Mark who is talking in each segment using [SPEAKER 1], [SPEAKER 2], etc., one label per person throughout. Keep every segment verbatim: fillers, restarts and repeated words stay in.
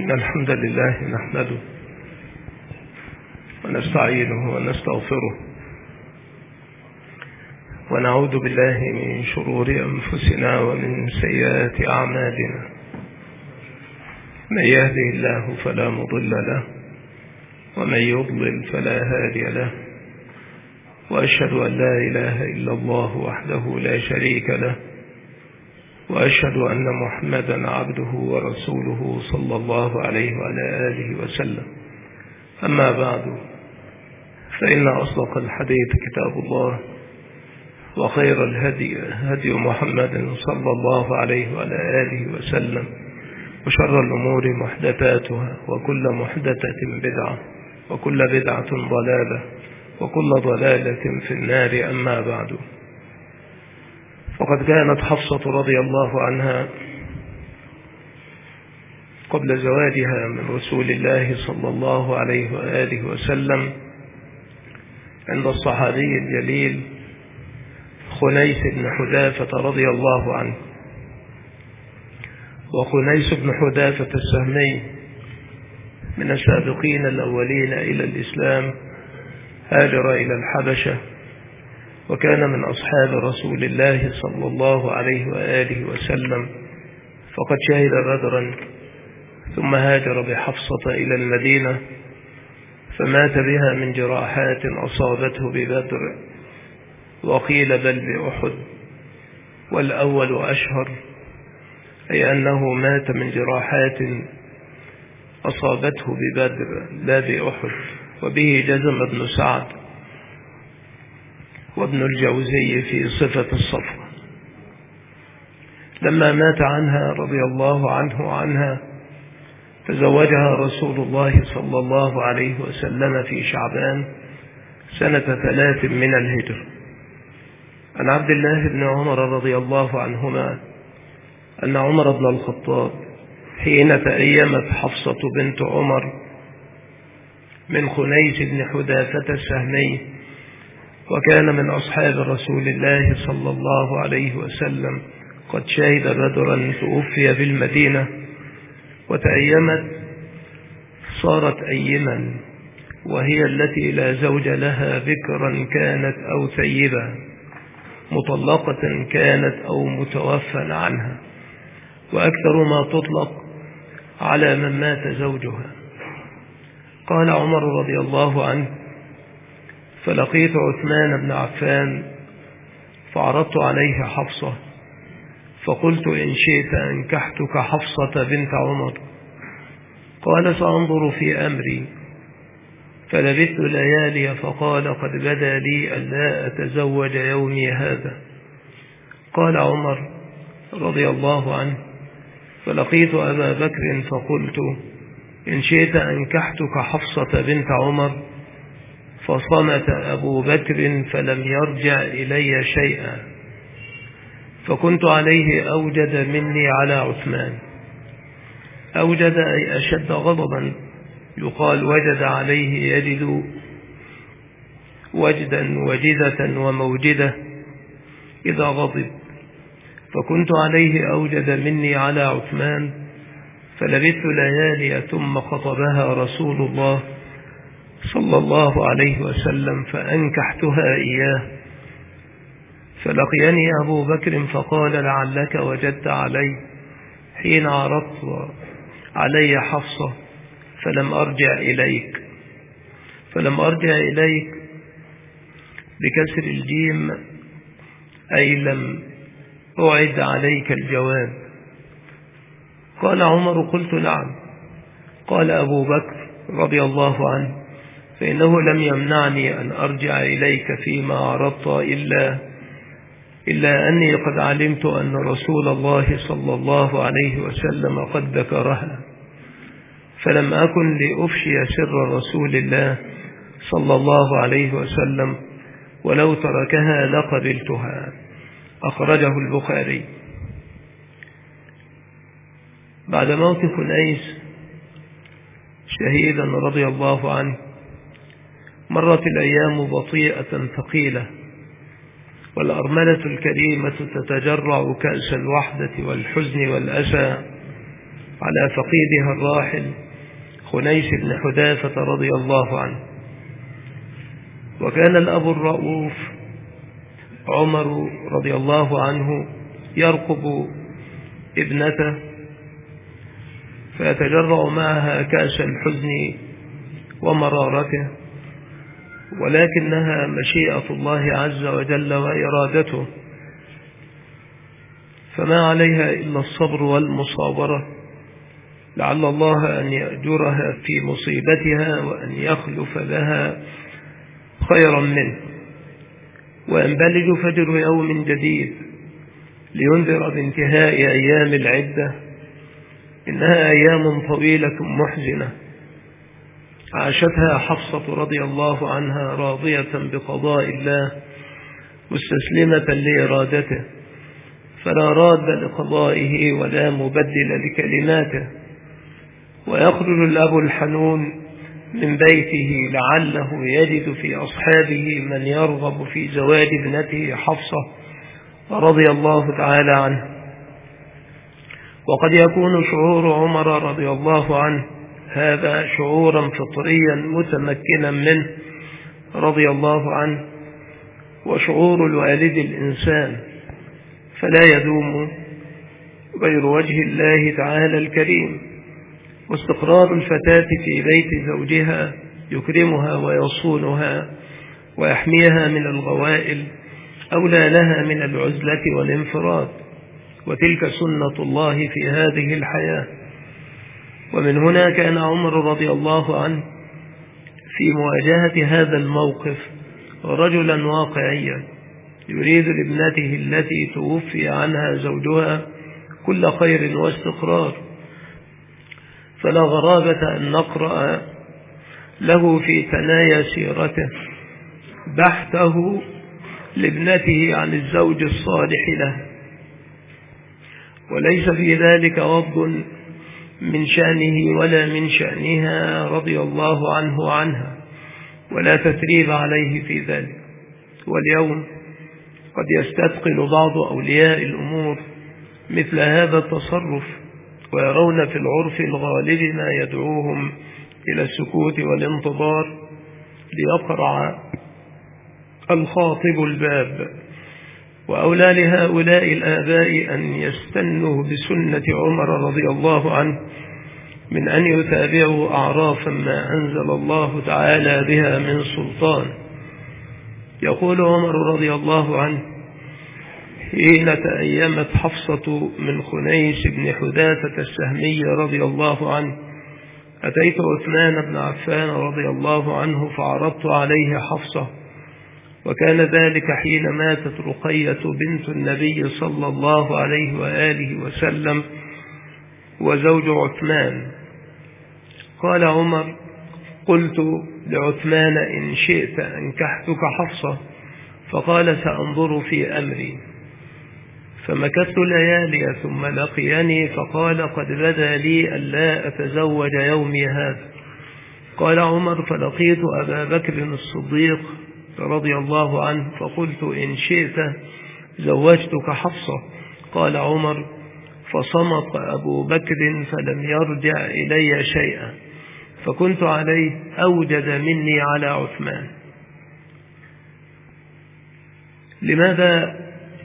[SPEAKER 1] إن الحمد لله نحمده ونستعينه ونستغفره ونعوذ بالله من شرور أنفسنا ومن سيئات أعمالنا. من يهده الله فلا مضل له ومن يضلل فلا هادي له، وأشهد أن لا إله إلا الله وحده لا شريك له، وأشهد أن محمدا عبده ورسوله صلى الله عليه وعلى آله وسلم. أما بعد، فإن أصدق الحديث كتاب الله، وخير الهدي هدي محمد صلى الله عليه وعلى آله وسلم، وشر الأمور محدثاتها، وكل محدثة بدعة، وكل بدعة ضلالة، وكل ضلالة في النار. أما بعد، فقد كانت حفصة رضي الله عنها قبل زواجها من رسول الله صلى الله عليه وآله وسلم عند الصحابي الجليل خنيس بن حذافة رضي الله عنه. وخنيس بن حذافة السهمي من السابقين الأولين إلى الإسلام، هاجر إلى الحبشة، وكان من أصحاب رسول الله صلى الله عليه وآله وسلم، فقد شهد بدرا، ثم هاجر بحفصة إلى المدينة، فمات بها من جراحات أصابته ببدر، وقيل بل بأحد، والأول أشهر، أي أنه مات من جراحات أصابته ببدر لا بأحد. وبه جزم ابن سعد وابن الجوزي في صفة الصفوة. لما مات عنها رضي الله عنه عنها تزوجها رسول الله صلى الله عليه وسلم في شعبان سنة ثلاث من الهجر. عن عبد الله بن عمر رضي الله عنهما أن عمر بن الخطاب حين تأيمت حفصة بنت عمر من خنيس بن حذافة السهمي، وكان من أصحاب رسول الله صلى الله عليه وسلم، قد شهد بدرا، توفي بالمدينة، وتأيمت صارت أيما، وهي التي لا زوج لها، ذكرا كانت أو ثيبا، مطلقة كانت أو متوفى عنها، وأكثر ما تطلق على من مات زوجها. قال عمر رضي الله عنه: فلقيت عثمان بن عفان فعرضت عليه حفصة، فقلت: إن شئت أنكحتك حفصة بنت عمر. قال: سأنظر في أمري. فلبثت ليالي، فقال: قد بدا لي ألا أتزوج يومي هذا. قال عمر رضي الله عنه: فلقيت أبا بكر فقلت: إن شئت أنكحتك حفصة بنت عمر. فصمت أبو بكر فلم يرجع إلي شيئا، فكنت عليه أوجد مني على عثمان. أوجد أي أشد غضبا، يقال وجد عليه يجد وجدا وجدة وموجدة إذا غضب. فكنت عليه أوجد مني على عثمان، فلبثت ليالي، ثم خطبها رسول الله صلى الله عليه وسلم فأنكحتها إياه. فلقيني أبو بكر فقال: لعلك وجدت علي حين عرضت علي حفصة فلم أرجع إليك. فلم أرجع إليك بكسر الجيم، أي لم أعد عليك الجواب. قال عمر: قلت: نعم. قال أبو بكر رضي الله عنه: فإنه لم يمنعني أن أرجع إليك فيما عرضت إلا إلا أني قد علمت أن رسول الله صلى الله عليه وسلم قد ذكرها، فلم أكن لأفشي سر رسول الله صلى الله عليه وسلم، ولو تركها لقبلتها. أخرجه البخاري. بعد موت خنيس شهيدا رضي الله عنه، مرت الأيام بطيئة ثقيلة، والأرملة الكريمة تتجرع كأس الوحدة والحزن والأسى على فقيدها الراحل خنيس بن حذافة رضي الله عنه. وكان الأب الرؤوف عمر رضي الله عنه يرقب ابنته فيتجرع معها كأس الحزن ومرارته، ولكنها مشيئة الله عز وجل وإرادته، فما عليها إلا الصبر والمصابرة، لعل الله أن يأجرها في مصيبتها وأن يخلف لها خيرا منه، وينبلج فجر يوم جديد لينذر بانتهاء أيام العدة. إنها أيام طويلة محزنة عاشتها حفصة رضي الله عنها راضية بقضاء الله مستسلمة لإرادته، فلا راد لقضائه ولا مبدل لكلماته. ويخرج الأب الحنون من بيته لعله يجد في أصحابه من يرغب في زواج ابنته حفصة رضي الله تعالى عنه. وقد يكون شعور عمر رضي الله عنه هذا شعورا فطريا متمكنا منه رضي الله عنه، وشعور الوالد الإنسان فلا يدوم غير وجه الله تعالى الكريم. واستقرار الفتاة في بيت زوجها يكرمها ويصونها ويحميها من الغوائل أولى لها من العزلة والانفراد، وتلك سنة الله في هذه الحياة. ومن هنا كان عمر رضي الله عنه في مواجهة هذا الموقف رجلا واقعيا يريد لابنته التي توفي عنها زوجها كل خير واستقرار. فلا غرابة أن نقرأ له في ثنايا سيرته بحثه لابنته عن الزوج الصالح له، وليس في ذلك غض من شأنه ولا من شأنها رضي الله عنه وعنها، ولا تثريب عليه في ذلك. واليوم قد يستثقل بعض أولياء الأمور مثل هذا التصرف، ويرون في العرف الغالب ما يدعوهم إلى السكوت والانتظار ليقرع الخاطب الباب. وأولى لهؤلاء الآباء أن يستنوا بسنة عمر رضي الله عنه من أن يتابعوا أعرافا ما أنزل الله تعالى بها من سلطان. يقول عمر رضي الله عنه حين تأيمت حفصة من خنيس بن حذافة السهمي رضي الله عنه أتيت عثمان بن عفان رضي الله عنه فعرضت عليه حفصة، وكان ذلك حين ماتت رقية بنت النبي صلى الله عليه وآله وسلم وزوج عثمان. قال عمر قلت لعثمان إن شئت أنكحتك حفصة، فقال سأنظر في أمري. فمكثت ليالي ثم لقيني فقال قد بدا لي ألا أتزوج يومي هذا. قال عمر فلقيت أبا بكر الصديق رضي الله عنه فقلت إن شئت زوجتك حفصة. قال عمر فصمت أبو بكر فلم يرجع إلي شيئا، فكنت عليه أوجد مني على عثمان. لماذا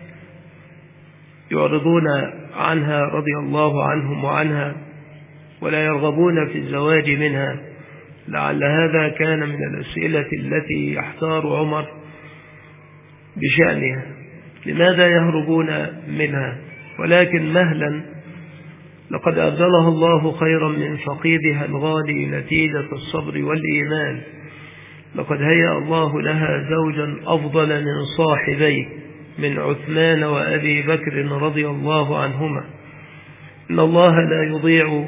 [SPEAKER 1] يعرضون عنها رضي الله عنهم وعنها ولا يرغبون في الزواج منها؟ لعل هذا كان من الأسئلة التي يحتار عمر بشأنها، لماذا يهربون منها؟ ولكن مهلا لقد أبدلها الله خيرا من فقيدها الغالي نتيجة الصبر والإيمان. لقد هيأ الله لها زوجا أفضل من صاحبيه من عثمان وأبي بكر رضي الله عنهما. إن الله لا يضيع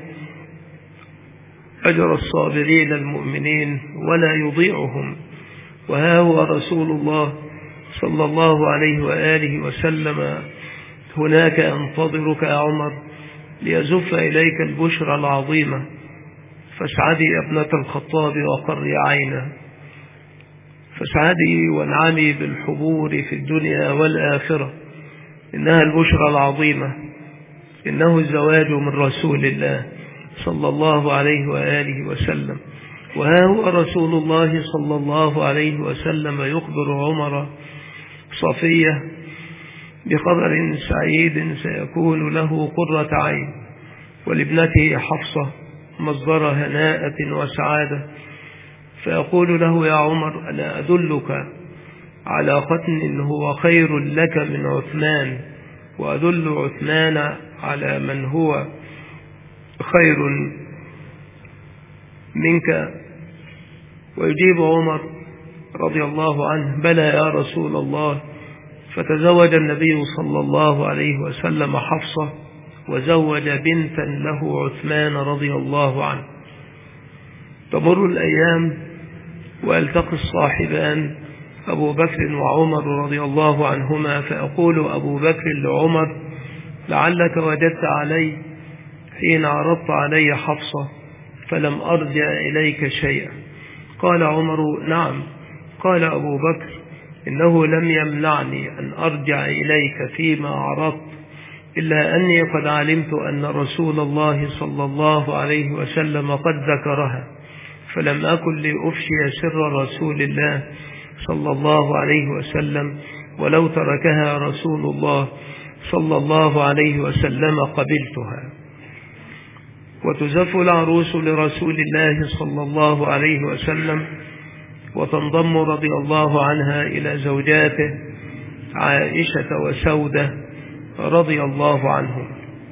[SPEAKER 1] أجر الصابرين المؤمنين ولا يضيعهم. وها هو رسول الله صلى الله عليه وآله وسلم هناك ينتظرك يا عمر ليزف إليك البشرى العظيمة. فاسعدي يا ابنة الخطاب وقري عينه، فاسعدي وانعمي بالحبور في الدنيا والآخرة، إنها البشرى العظيمة، إنه الزواج من رسول الله صلى الله عليه وآله وسلم. وها هو رسول الله صلى الله عليه وسلم يخبر عمر صفية بخبر سعيد سيكون له قرة عين، ولابنته حفصة مصدر هناءة وسعادة، فيقول له: يا عمر، ألا أدلك على ختن هو خير لك من عثمان، وأدل عثمان على من هو خير منك؟ ويجيب عمر رضي الله عنه: بلى يا رسول الله. فتزوج النبي صلى الله عليه وسلم حفصة، وزوج بنتا له عثمان رضي الله عنه. تمر الأيام ويلتقي الصاحبان أبو بكر وعمر رضي الله عنهما، فيقول أبو بكر لعمر: لعلك وجدت علي حين عرضت علي حفصة فلم أرجع إليك شيئا. قال عمر: نعم. قال أبو بكر: إنه لم يمنعني أن أرجع إليك فيما عرضت، إلا أني قد علمت أن رسول الله صلى الله عليه وسلم قد ذكرها، فلم أكن لأفشي سر رسول الله صلى الله عليه وسلم، ولو تركها رسول الله صلى الله عليه وسلم قبلتها. وتزف العروس لرسول الله صلى الله عليه وسلم، وتنضم رضي الله عنها إلى زوجاته عائشة وسودة رضي الله عنهم.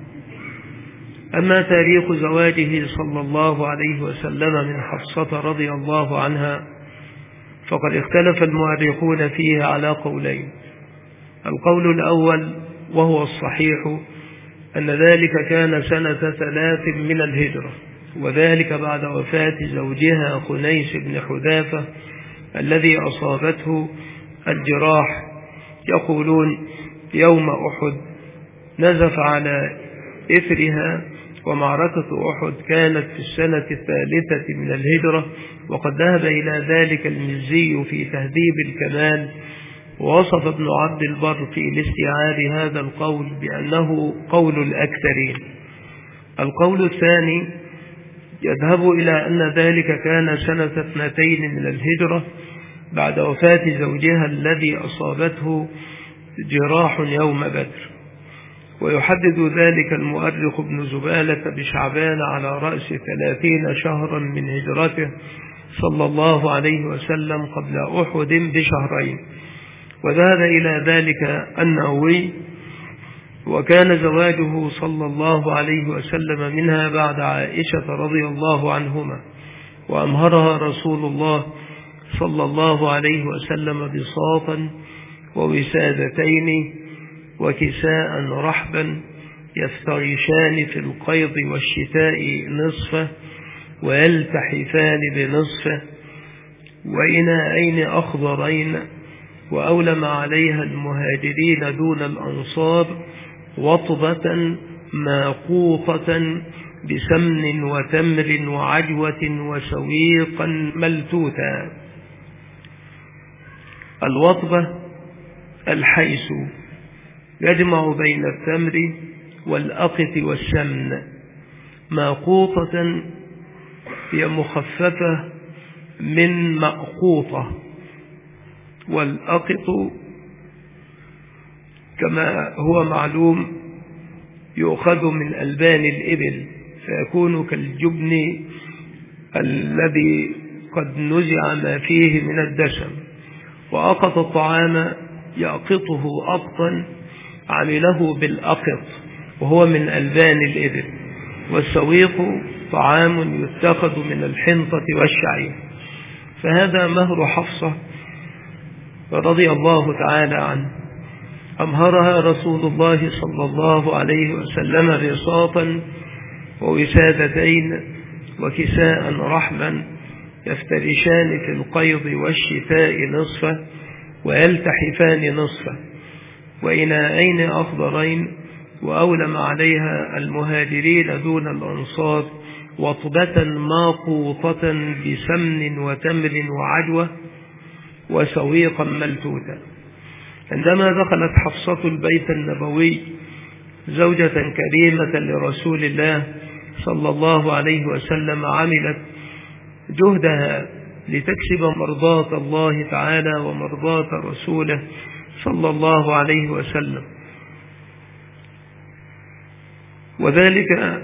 [SPEAKER 1] أما تاريخ زواجه صلى الله عليه وسلم من حفصة رضي الله عنها فقد اختلف المؤرخون فيه على قولين. القول الأول وهو الصحيح أن ذلك كان سنة ثلاث من الهجرة، وذلك بعد وفاة زوجها خنيس بن حذافة الذي أصابته الجراح، يقولون يوم أحد، نزف على إثرها. ومعركة أحد كانت في السنة الثالثة من الهجرة، وقد ذهب إلى ذلك المزي في تهذيب الكمال، ووصف ابن عبد البر في الاستيعاب هذا القول بأنه قول الأكثرين. القول الثاني يذهب إلى أن ذلك كان سنة اثنتين من الهجرة بعد وفاة زوجها الذي أصابته جراح يوم بدر. ويحدد ذلك المؤرخ ابن زبالة بشعبان على رأس ثلاثين شهرا من هجرته صلى الله عليه وسلم قبل أحد بشهرين. وذهب إلى ذلك النووي، وكان زواجه صلى الله عليه وسلم منها بعد عائشة رضي الله عنهما، وأمهرها رسول الله صلى الله عليه وسلم بساطا ووسادتين وكساء رحبا يفترشان في القيض والشتاء نصفه ويلتحفان بنصفه، وإناءين أخضرين، وأولم عليها المهاجرين دون الأنصار، وطبة ماقوطة بسمن وتمر وعجوة وسويقا ملتوتا. الوطبة الحيس يجمع بين التمر والأقط والسمن. ماقوطة هي مخففة من مأقوطة، والأقط كما هو معلوم يؤخذ من ألبان الإبل، فيكون كالجبن الذي قد نزع ما فيه من الدسم. وأقط الطعام يأقطه أقطا عمله بالأقط، وهو من ألبان الإبل. والسويق طعام يتخذ من الحنطة والشعير. فهذا مهر حفصة رضي الله تعالى عنه، أمهرها رسول الله صلى الله عليه وسلم بساطا ووسادتين وكساء رحما يفترشان في القيض والشتاء نصفه ويلتحفان نصفه، وإناءين أخضرين، وأولم عليها المهاجرين دون الأنصار، وطبة ماقوطة بسمن وتمر وعجوة وسويقا ملتوتا. عندما دخلت حفصة البيت النبوي زوجة كريمة لرسول الله صلى الله عليه وسلم عملت جهدها لتكسب مرضاة الله تعالى ومرضاة رسوله صلى الله عليه وسلم، وذلك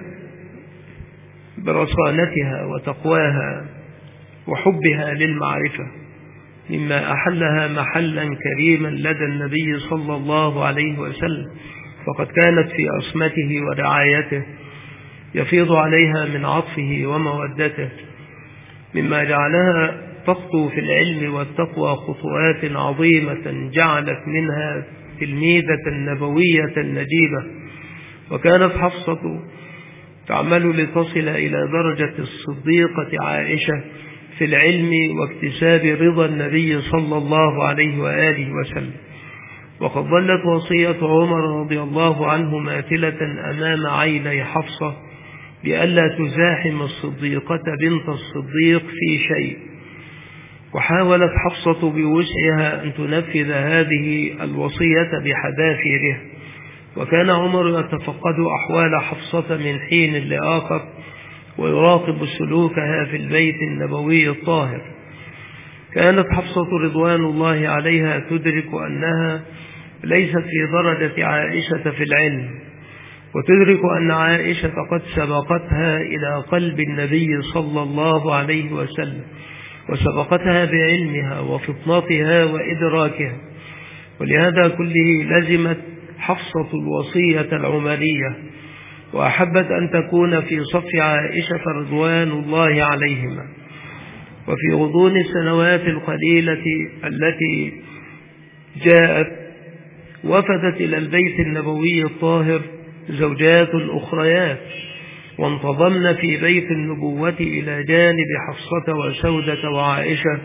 [SPEAKER 1] برصانتها وتقواها وحبها للمعرفة، مما أحلها محلا كريما لدى النبي صلى الله عليه وسلم، فقد كانت في عصمته ورعايته يفيض عليها من عطفه ومودته، مما جعلها تخطو في العلم والتقوى خطوات عظيمة جعلت منها تلميذة نبوية نجيبة. وكانت حفصة تعمل لتصل إلى درجة الصديقة عائشة في العلم واكتساب رضا النبي صلى الله عليه وآله وسلم. وقد ظلت وصية عمر رضي الله عنه ماثلة أمام عيني حفصة بألا تزاحم الصديقة بنت الصديق في شيء، وحاولت حفصة بوسعها أن تنفذ هذه الوصية بحذافيرها. وكان عمر يتفقد أحوال حفصة من حين لآخر ويراقب سلوكها في البيت النبوي الطاهر. كانت حفصة رضوان الله عليها تدرك أنها ليست في درجة عائشة في العلم، وتدرك أن عائشة قد سبقتها إلى قلب النبي صلى الله عليه وسلم، وسبقتها بعلمها وفطنتها وإدراكها. ولهذا كله لزمت حفصة الوصية العمرية، وأحبت أن تكون في صف عائشة رضوان الله عليهما. وفي غضون السنوات القليلة التي جاءت وفدت إلى البيت النبوي الطاهر زوجات أخريات، وانتظمن في بيت النبوة إلى جانب حفصة وسودة وعائشة،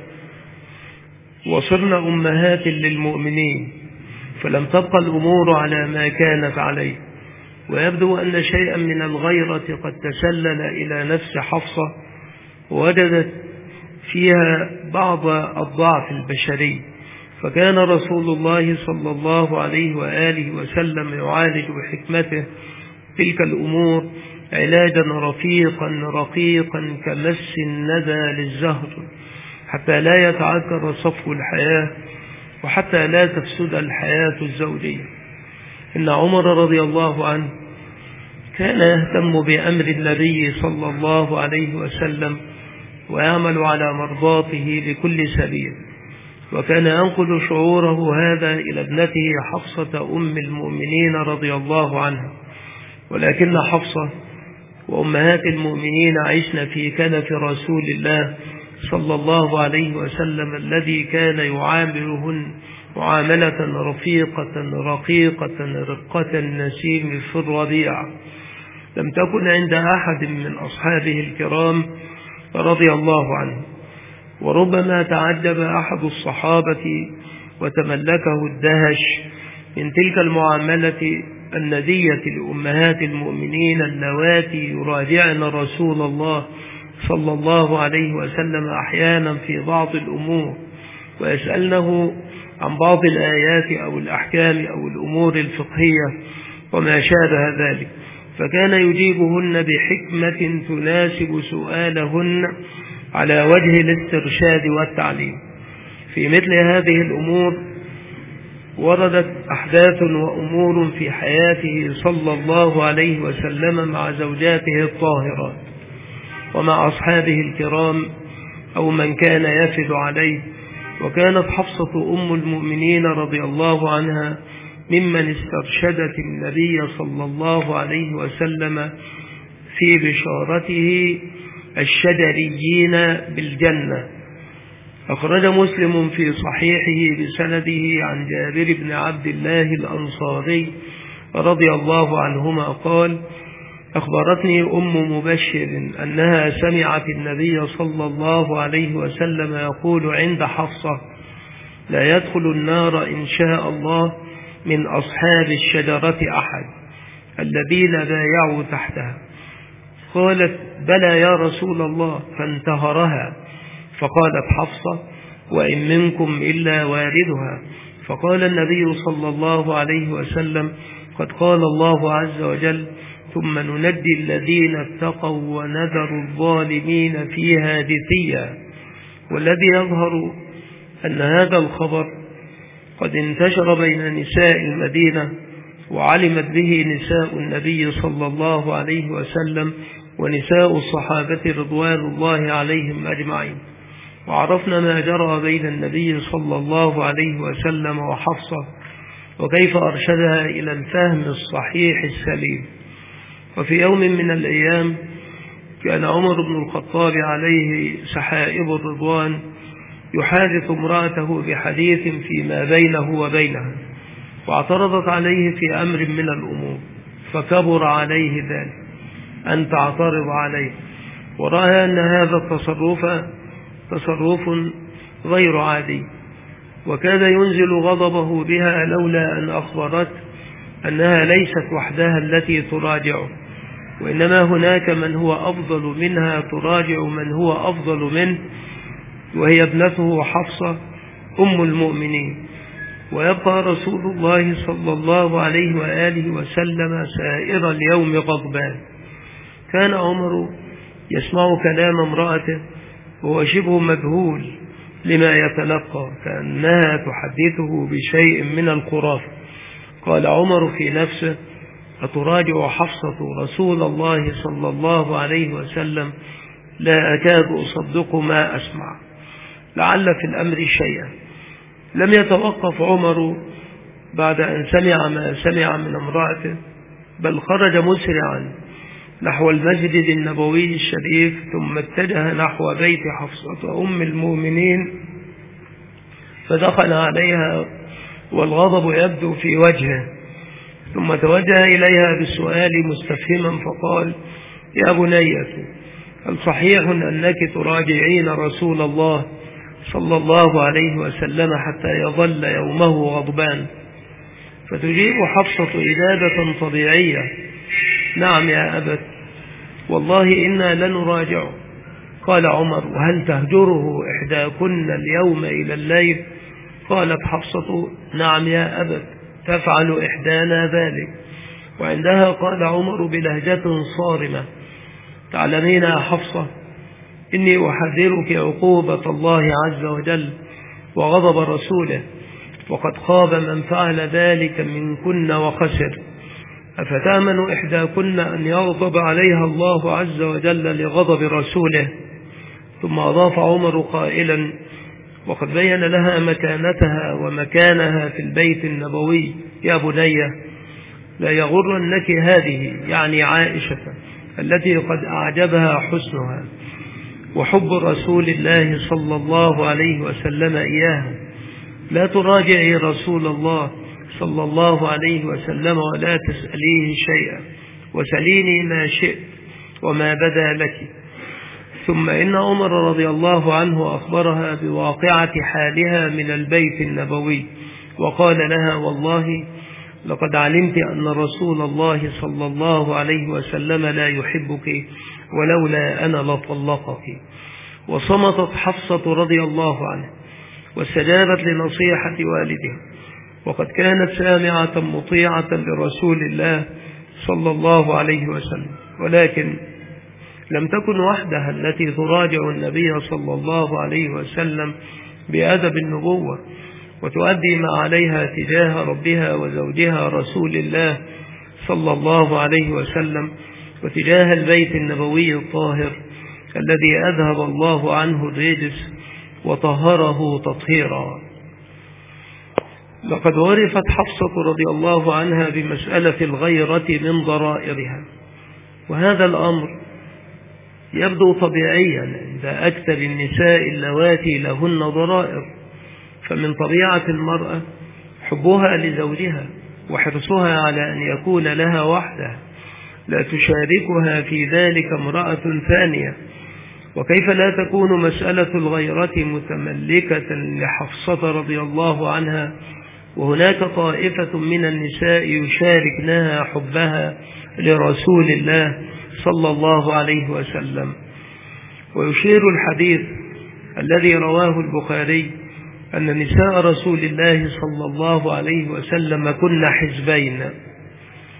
[SPEAKER 1] وصرن أمهات للمؤمنين، فلم تبقى الأمور على ما كانت عليه. ويبدو أن شيئا من الغيرة قد تسلل إلى نفس حفصة، ووجدت فيها بعض الضعف البشري، فكان رسول الله صلى الله عليه وآله وسلم يعالج بحكمته تلك الأمور علاجا رفيقا رقيقا كمس الندى للزهر، حتى لا يتعكر صفو الحياة وحتى لا تفسد الحياة الزوجية. إن عمر رضي الله عنه كان يهتم بأمر النبي صلى الله عليه وسلم ويعمل على مرضاته بكل سبيل، وكان ينقل شعوره هذا إلى ابنته حفصة أم المؤمنين رضي الله عنها. ولكن حفصة وأمهات المؤمنين عشن في كنف رسول الله صلى الله عليه وسلم الذي كان يعاملهن معاملة رفيقة رقيقة رقة النسيم في الربيع لم تكن عند أحد من أصحابه الكرام رضي الله عنه. وربما تعجب أحد الصحابة وتملكه الدهش من تلك المعاملة الندية لأمهات المؤمنين اللواتي يراجعن رسول الله صلى الله عليه وسلم أحيانا في بعض الأمور، ويسألنه عن بعض الآيات أو الأحكام أو الأمور الفقهية وما شابه ذلك، فكان يجيبهن بحكمة تناسب سؤالهن على وجه الاسترشاد والتعليم. في مثل هذه الأمور وردت أحداث وأمور في حياته صلى الله عليه وسلم مع زوجاته الطاهرات ومع أصحابه الكرام أو من كان يفد عليه. وكانت حفصة أم المؤمنين رضي الله عنها ممن استرشدت النبي صلى الله عليه وسلم في بشارته الشجريين بالجنة. أخرج مسلم في صحيحه بسنده عن جابر بن عبد الله الأنصاري رضي الله عنهما قال: أخبرتني أم مبشر أنها سمعت النبي صلى الله عليه وسلم يقول عند حفصة: لا يدخل النار إن شاء الله من أصحاب الشجرة أحد الذين بايعوا تحتها. قالت: بلى يا رسول الله، فانتهرها. فقالت حفصة: وإن منكم إلا واردها. فقال النبي صلى الله عليه وسلم: قد قال الله عز وجل: ثم ننجي الذين اتقوا ونذر الظالمين فيها جثيا. والذي يظهر أن هذا الخبر قد انتشر بين نساء المدينة، وعلمت به نساء النبي صلى الله عليه وسلم ونساء الصحابة رضوان الله عليهم أجمعين. وعرفنا ما جرى بين النبي صلى الله عليه وسلم وحفصة، وكيف أرشدها إلى الفهم الصحيح السليم. وفي يوم من الأيام كان عمر بن الخطاب عليه سحائب الرضوان يحادث امرأته بحديث فيما بينه وبينها، واعترضت عليه في أمر من الأمور، فكبر عليه ذلك أن تعترض عليه، ورأى أن هذا التصرف تصرف غير عادي، وكاد ينزل غضبه بها لولا أن أخبرت أنها ليست وحدها التي تراجعه، وإنما هناك من هو أفضل منها تراجع من هو أفضل منه، وهي ابنته حفصة أم المؤمنين. ويبقى رسول الله صلى الله عليه وآله وسلم سائر اليوم غضبان. كان عمر يسمع كلام امرأته وهو شبه مذهول لما يتلقى، كأنها تحدثه بشيء من الخرافة. قال عمر في نفسه: أتراجع حفصة رسول الله صلى الله عليه وسلم؟ لا أكاد أصدق ما أسمع، لعل في الأمر شيئا. لم يتوقف عمر بعد أن سمع ما سمع من امرأته، بل خرج مسرعا نحو المسجد النبوي الشريف، ثم اتجه نحو بيت حفصة أم المؤمنين، فدخل عليها والغضب يبدو في وجهه، ثم توجه إليها بالسؤال مستفهما فقال: يا بنية، هل صحيح أنك تراجعين رسول الله صلى الله عليه وسلم حتى يظل يومه غضبان؟ فتجيب حفصة إجابة طبيعية: نعم يا أبت، والله إنا لنراجعه. قال عمر: وهل تهجره إحداكن اليوم إلى الليل؟ قالت حفصة: نعم يا أبت، تفعل إحدانا ذلك. وعندها قال عمر بلهجة صارمة: تعلمين يا حفصة، إني أحذرك عقوبة الله عز وجل وغضب رسوله، وقد خاب من فعل ذلك منكن وخسر. أفتأمن إحداكن أن يغضب عليها الله عز وجل لغضب رسوله؟ ثم أضاف عمر قائلا: وقد بين لها مكانتها ومكانها في البيت النبوي: يا بنية، لا يغرنك هذه، يعني عائشة، التي قد أعجبها حسنها وحب رسول الله صلى الله عليه وسلم إياها. لا تراجعي رسول الله صلى الله عليه وسلم ولا تسأليه شيئا، وسليني ما شئت وما بدا لك. ثم إن عمر رضي الله عنه أخبرها بواقعة حالها من البيت النبوي، وقال لها: والله لقد علمت أن رسول الله صلى الله عليه وسلم لا يحبك، ولولا أنا لطلقك. وصمتت حفصة رضي الله عنها واستجابت لنصيحة والدها، وقد كانت سامعة مطيعة لرسول الله صلى الله عليه وسلم، ولكن لم تكن وحدها التي تراجع النبي صلى الله عليه وسلم بأدب النبوة، وتؤدي ما عليها تجاه ربها وزوجها رسول الله صلى الله عليه وسلم، وتجاه البيت النبوي الطاهر الذي أذهب الله عنه الرجس وطهره تطهيرا. لقد عرفت حفصة رضي الله عنها بمسألة الغيرة من ضرائرها، وهذا الأمر يبدو طبيعيا عند أكثر النساء اللواتي لهن ضرائر، فمن طبيعة المرأة حبها لزوجها وحرصها على أن يكون لها وحده، لا تشاركها في ذلك امرأة ثانية. وكيف لا تكون مسألة الغيرة متملكة لحفصة رضي الله عنها، وهناك طائفة من النساء يشاركنها حبها لرسول الله صلى الله عليه وسلم. ويشير الحديث الذي رواه البخاري أن نساء رسول الله صلى الله عليه وسلم كن حزبين: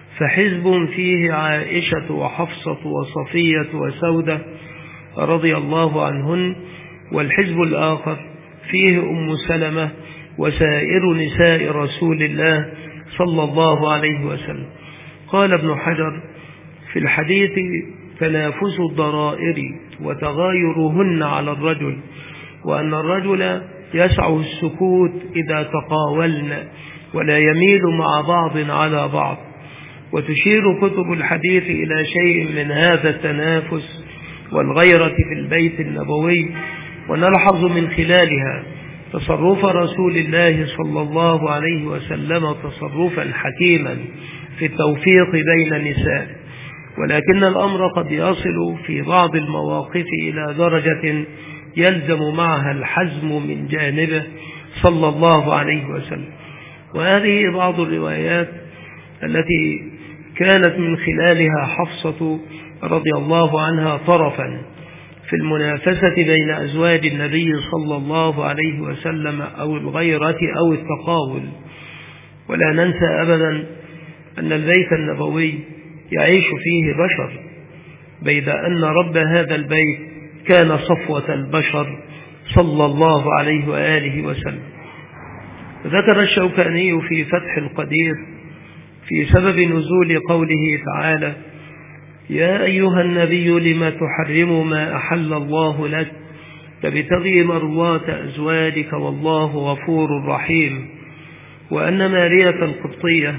[SPEAKER 1] فحزب فيه عائشة وحفصة وصفية وسودة رضي الله عنهن، والحزب الآخر فيه أم سلمة وسائر نساء رسول الله صلى الله عليه وسلم. قال ابن حجر في الحديث: تنافس الضرائر وتغايرهن على الرجل، وأن الرجل يسع السكوت إذا تقاولن ولا يميل مع بعض على بعض. وتشير كتب الحديث إلى شيء من هذا التنافس والغيرة في البيت النبوي، ونلحظ من خلالها تصرف رسول الله صلى الله عليه وسلم تصرفا حكيما في التوفيق بين نسائه، ولكن الأمر قد يصل في بعض المواقف إلى درجة يلزم معها الحزم من جانبه صلى الله عليه وسلم. وهذه بعض الروايات التي كانت من خلالها حفصة رضي الله عنها طرفا في المنافسة بين أزواج النبي صلى الله عليه وسلم أو الغيرة أو التقاول. ولا ننسى أبدا أن البيت النبوي يعيش فيه بشر، بيد أن رب هذا البيت كان صفوة البشر صلى الله عليه وآله وسلم. ذكر الشوكاني في فتح القدير في سبب نزول قوله تعالى: يا أيها النبي لم تحرم ما أحل الله لك تبتغي مرضات أزواجك والله غفور رحيم، وأن مارية القبطية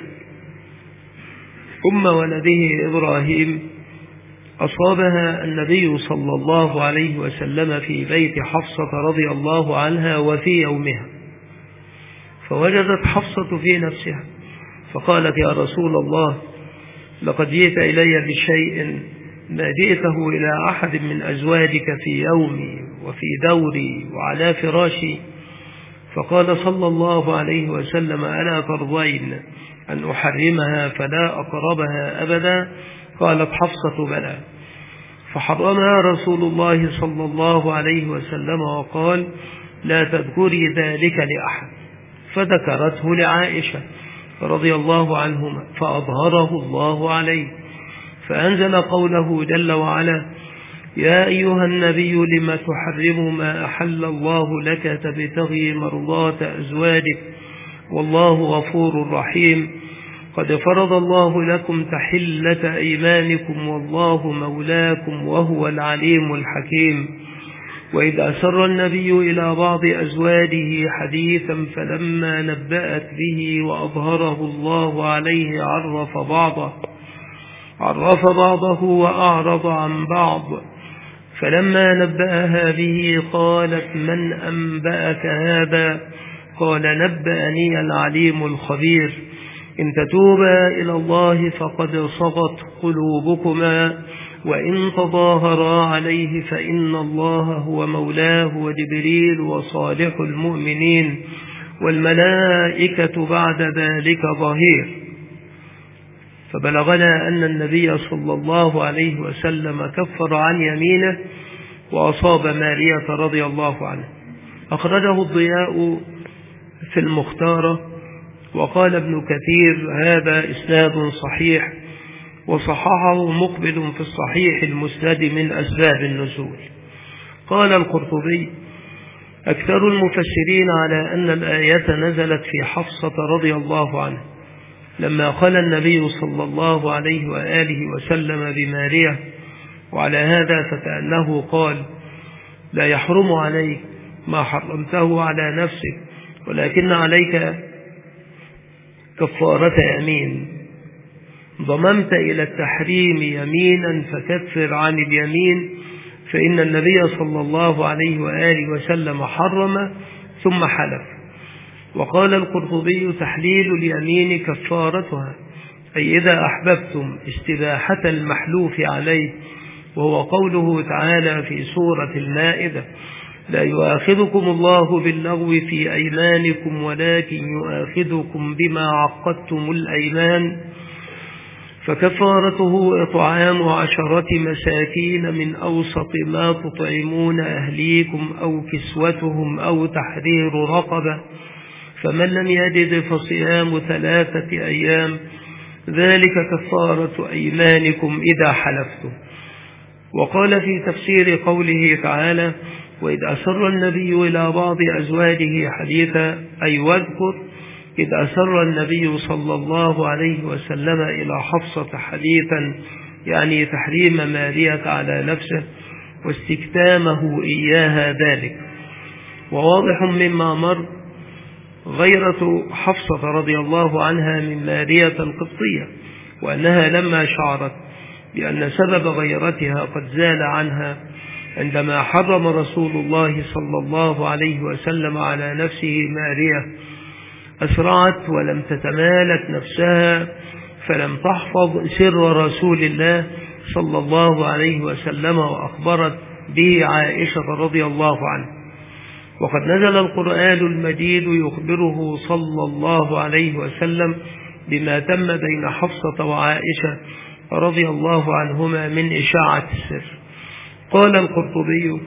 [SPEAKER 1] أم ولده إبراهيم أصابها النبي صلى الله عليه وسلم في بيت حفصة رضي الله عنها وفي يومها، فوجدت حفصة في نفسها فقالت: يا رسول الله، لقد جئت إلي بشيء ما جئته إلى أحد من أزواجك في يومي وفي دوري وعلى فراشي. فقال صلى الله عليه وسلم: ألا ترضين أن أحرمها فلا أقربها أبدا؟ قالت حفصة: بلى. فحرمها رسول الله صلى الله عليه وسلم وقال: لا تذكري ذلك لأحد. فذكرته لعائشة رضي الله عنهما فأظهره الله عليه، فأنزل قوله جل وعلا: يا أيها النبي لم تحرم ما أحل الله لك تبتغي مرضات أزواجك والله غفور رحيم، قد فرض الله لكم تحلة أيمانكم والله مولاكم وهو العليم الحكيم. وإذ أسر النبي إلى بعض أزواجه حديثا فلما نبأت به وأظهره الله عليه عرف بعضه عرف بعضه وأعرض عن بعض، فلما نبأها به قالت: من أنبأك هذا؟ قال: نبأني العليم الخبير، إن تتوبا إلى الله فقد صغت قلوبكما، وإن تظاهرا عليه فإن الله هو مولاه وجبريل وصالح المؤمنين والملائكة بعد ذلك ظهير. فبلغنا أن النبي صلى الله عليه وسلم كفر عن يمينه وأصاب مارية رضي الله عنه. أخرجه الضياء في المختارة، وقال ابن كثير: هذا إسناد صحيح، وصححه مقبل في الصحيح المسند من أسباب النزول. قال القرطبي: أكثر المفسرين على أن الآية نزلت في حفصة رضي الله عنها لما خلى النبي صلى الله عليه وآله وسلم بمارية، وعلى هذا فكأنه قال: لا يحرم عليك ما حرمته على نفسك، ولكن عليك كفارة يمين، ضممت إلى التحريم يمينا فكفر عن اليمين، فإن النبي صلى الله عليه وآله وسلم حرم ثم حلف. وقال القرطبي: تحليل اليمين كفارتها، أي إذا أحببتم استباحة المحلوف عليه، وهو قوله تعالى في سورة المائدة: لا يؤاخذكم الله باللغو في أيمانكم ولكن يؤاخذكم بما عقدتم الأيمان. فكفارته إطعام عشرة مساكين من أوسط ما تطعمون أهليكم أو كسوتهم أو تحرير رقبة، فمن لم يجد فصيام ثلاثة أيام ذلك كفارة أيمانكم إذا حلفتم. وقال في تفسير قوله تعالى: وإذ أسر النبي إلى بعض أزواجه حديثا، أي واذكر إذ أسر النبي صلى الله عليه وسلم إلى حفصة حديثا، يعني تحريم مارية على نفسه واستكتامه إياها ذلك. وواضح مما مر غيرة حفصة رضي الله عنها من مارية القبطية، وأنها لما شعرت بأن سبب غيرتها قد زال عنها عندما حرم رسول الله صلى الله عليه وسلم على نفسه مارية، أسرعت ولم تتمالك نفسها، فلم تحفظ سر رسول الله صلى الله عليه وسلم، وأخبرت به عائشة رضي الله عنها. وقد نزل القرآن المجيد يخبره صلى الله عليه وسلم بما تم بين حفصة وعائشة رضي الله عنهما من إشاعة السر. قال القرطبي: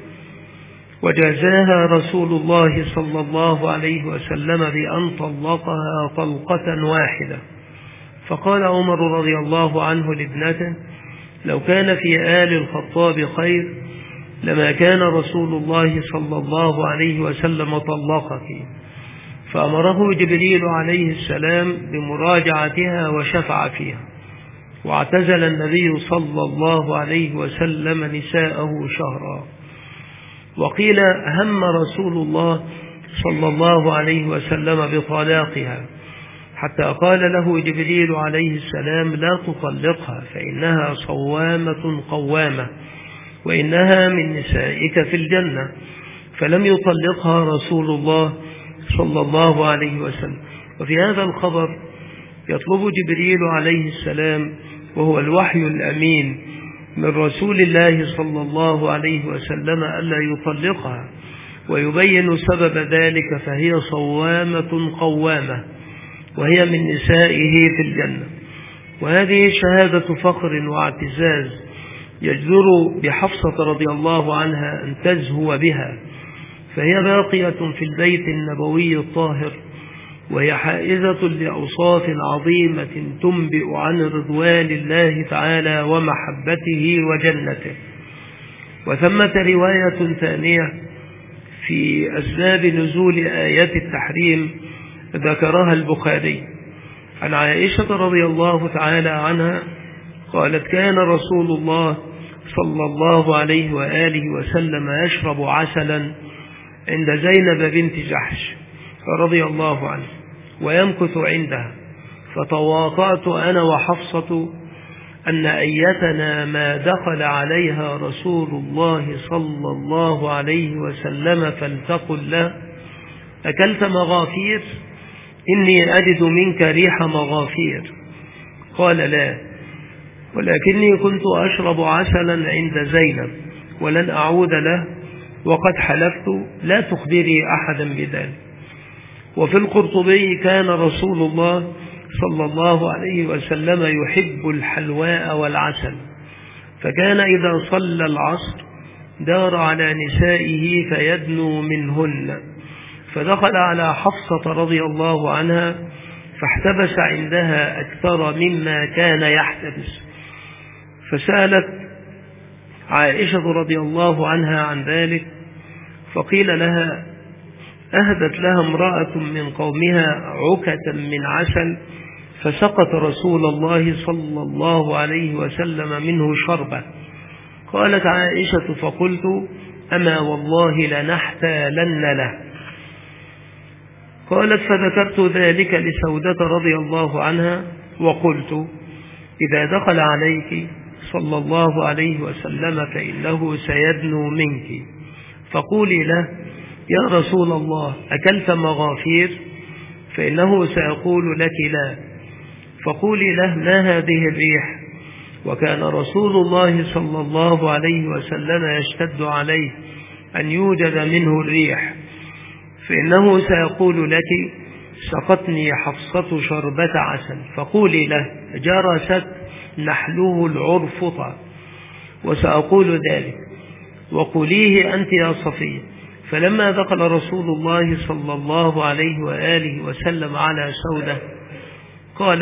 [SPEAKER 1] وجازاها رسول الله صلى الله عليه وسلم بأن طلقها طلقة واحدة. فقال عمر رضي الله عنه لابنته: لو كان في آل الخطاب خير لما كان رسول الله صلى الله عليه وسلم طلقك. فأمره جبريل عليه السلام بمراجعتها وشفع فيها. واعتزل النبي صلى الله عليه وسلم نساءه شهرا. وقيل هم رسول الله صلى الله عليه وسلم بطلاقها، حتى قال له جبريل عليه السلام: لا تطلقها فإنها صوامة قوامة وإنها من نسائك في الجنة. فلم يطلقها رسول الله صلى الله عليه وسلم. وفي هذا الخبر يطلب جبريل عليه السلام، وهو الوحي الأمين من رسول الله صلى الله عليه وسلم، ألا يطلقها، ويبين سبب ذلك، فهي صوامة قوامة وهي من نسائه في الجنة. وهذه شهادة فخر واعتزاز يجدر بحفصة رضي الله عنها أن تزهو بها، فهي باقية في البيت النبوي الطاهر، وهي حائزة لأوصاف عظيمة تنبئ عن رضوان الله تعالى ومحبته وجنته. وثمة رواية ثانية في أسباب نزول آيات التحريم ذكرها البخاري عن عائشة رضي الله تعالى عنها قالت: كان رسول الله صلى الله عليه وآله وسلم يشرب عسلا عند زينب بنت جحش رضي الله عنه ويمكث عندها، فتواطأت أنا وحفصة أن أيتنا ما دخل عليها رسول الله صلى الله عليه وسلم فلتقل له: أكلت مغافير؟ إني أجد منك ريح مغافير. قال: لا، ولكني كنت أشرب عسلا عند زينب ولن أعود له، وقد حلفت لا تخبري أحدا بذلك. وفي القرطبي: كان رسول الله صلى الله عليه وسلم يحب الحلواء والعسل، فكان إذا صلى العصر دار على نسائه فيدنو منهن، فدخل على حفصة رضي الله عنها فاحتبس عندها أكثر مما كان يحتبس، فسألت عائشة رضي الله عنها عن ذلك، فقيل لها: أهدت لها امرأة من قومها عكة من عسل فسقط رسول الله صلى الله عليه وسلم منه شربة. قالت عائشة: فقلت: أما والله لنحتالن له. قالت: فذكرت ذلك لسودة رضي الله عنها وقلت: إذا دخل عليك صلى الله عليه وسلم فإنه سيدنو منك، فقولي له: يا رسول الله أكلت مغافير؟ فإنه سيقول لك لا، فقولي له: ما هذه الريح؟ وكان رسول الله صلى الله عليه وسلم يشتد عليه أن يوجد منه الريح، فإنه سيقول لك: سقتني حفصة شربة عسل، فقولي له: جرست نحله العرفطة، وسأقول ذلك، وقوليه أنت يا صفية. فلما دخل رسول الله صلى الله عليه وآله وسلم على سودة قالت: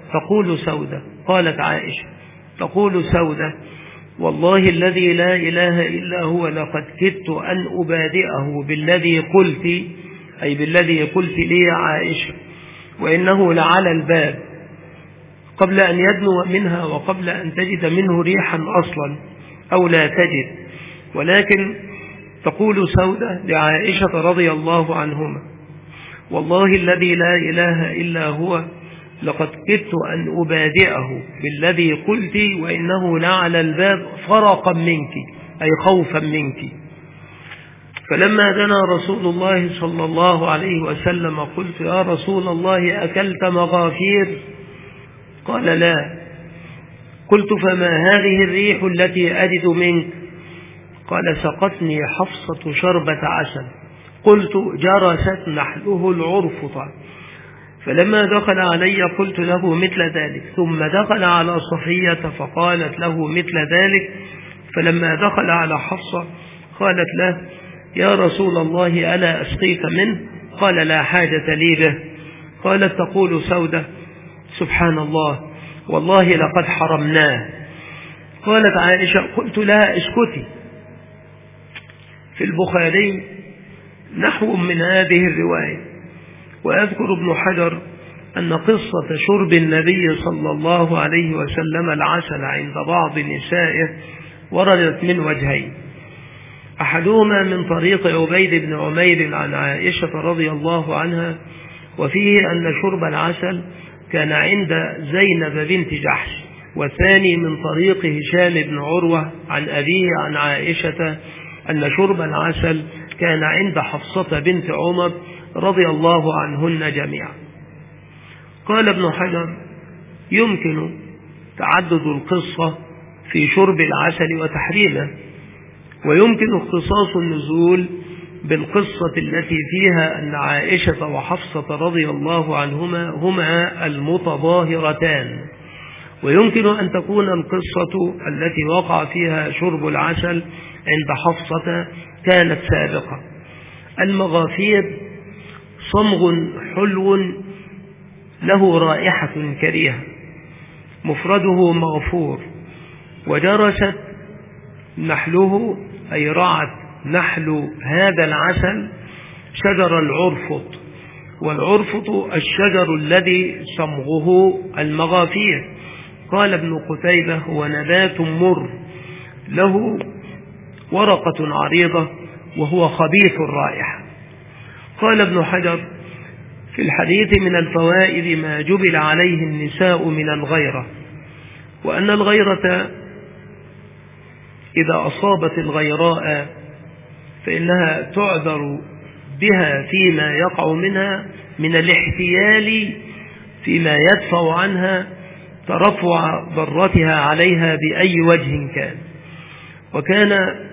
[SPEAKER 1] تقول سودة. قالت عائشة تقول سودة: والله الذي لا إله إلا هو لقد كدت أن أبادئه بالذي قلت، أي بالذي قلت لي يا عائشة، وإنه لعلى الباب قبل أن يدنو منها وقبل أن تجد منه ريحا أصلا أو لا تجد. ولكن تقول سودة لعائشة رضي الله عنهما: والله الذي لا إله إلا هو لقد كدت أن أبادئه بالذي قلت وإنه لعلى الباب فرقا منك، أي خوفا منك. فلما دنا رسول الله صلى الله عليه وسلم قلت: يا رسول الله أكلت مغافير؟ قال: لا. قلت: فما هذه الريح التي أجد منك؟ قال: سقتني حفصة شربة عسل. قلت: جرست نحله العرفطة. فلما دخل علي قلت له مثل ذلك، ثم دخل على صفية فقالت له مثل ذلك. فلما دخل على حفصة قالت له: يا رسول الله ألا أسقيك منه؟ قال: لا حاجة لي به. قالت تقول سودة: سبحان الله، والله لقد حرمناه. قالت عائشة: قلت لها: اسكتي. في البخاري نحو من هذه الرواية. وأذكر ابن حجر أن قصة شرب النبي صلى الله عليه وسلم العسل عند بعض نسائه وردت من وجهين: أحدهما من طريق عبيد بن عمير عن عائشة رضي الله عنها، وفيه أن شرب العسل كان عند زينب بنت جحش، والثاني من طريق هشام بن عروة عن أبيه عن عائشة أن شرب العسل كان عند حفصة بنت عمر رضي الله عنهن جميعا. قال ابن حجر: يمكن تعدد القصة في شرب العسل وتحريمه، ويمكن اختصاص النزول بالقصة التي فيها أن عائشة وحفصة رضي الله عنهما هما المتظاهرتان، ويمكن أن تكون القصة التي وقع فيها شرب العسل عند حفصة كانت سابقة. المغافير صمغ حلو له رائحة كريهة، مفرده مغفور. وجرست نحله، أي رعت نحل هذا العسل شجر العرفط، والعرفط الشجر الذي صمغه المغافير. قال ابن قتيبة: هو نبات مر له ورقة عريضة وهو خبيث الرائحة. قال ابن حجر: في الحديث من الفوائد ما جبل عليه النساء من الغيرة، وأن الغيرة إذا أصابت الغيراء فإنها تعذر بها فيما يقع منها من الاحتيال فيما يدفع عنها ترفع ضرتها عليها بأي وجه كان. وكان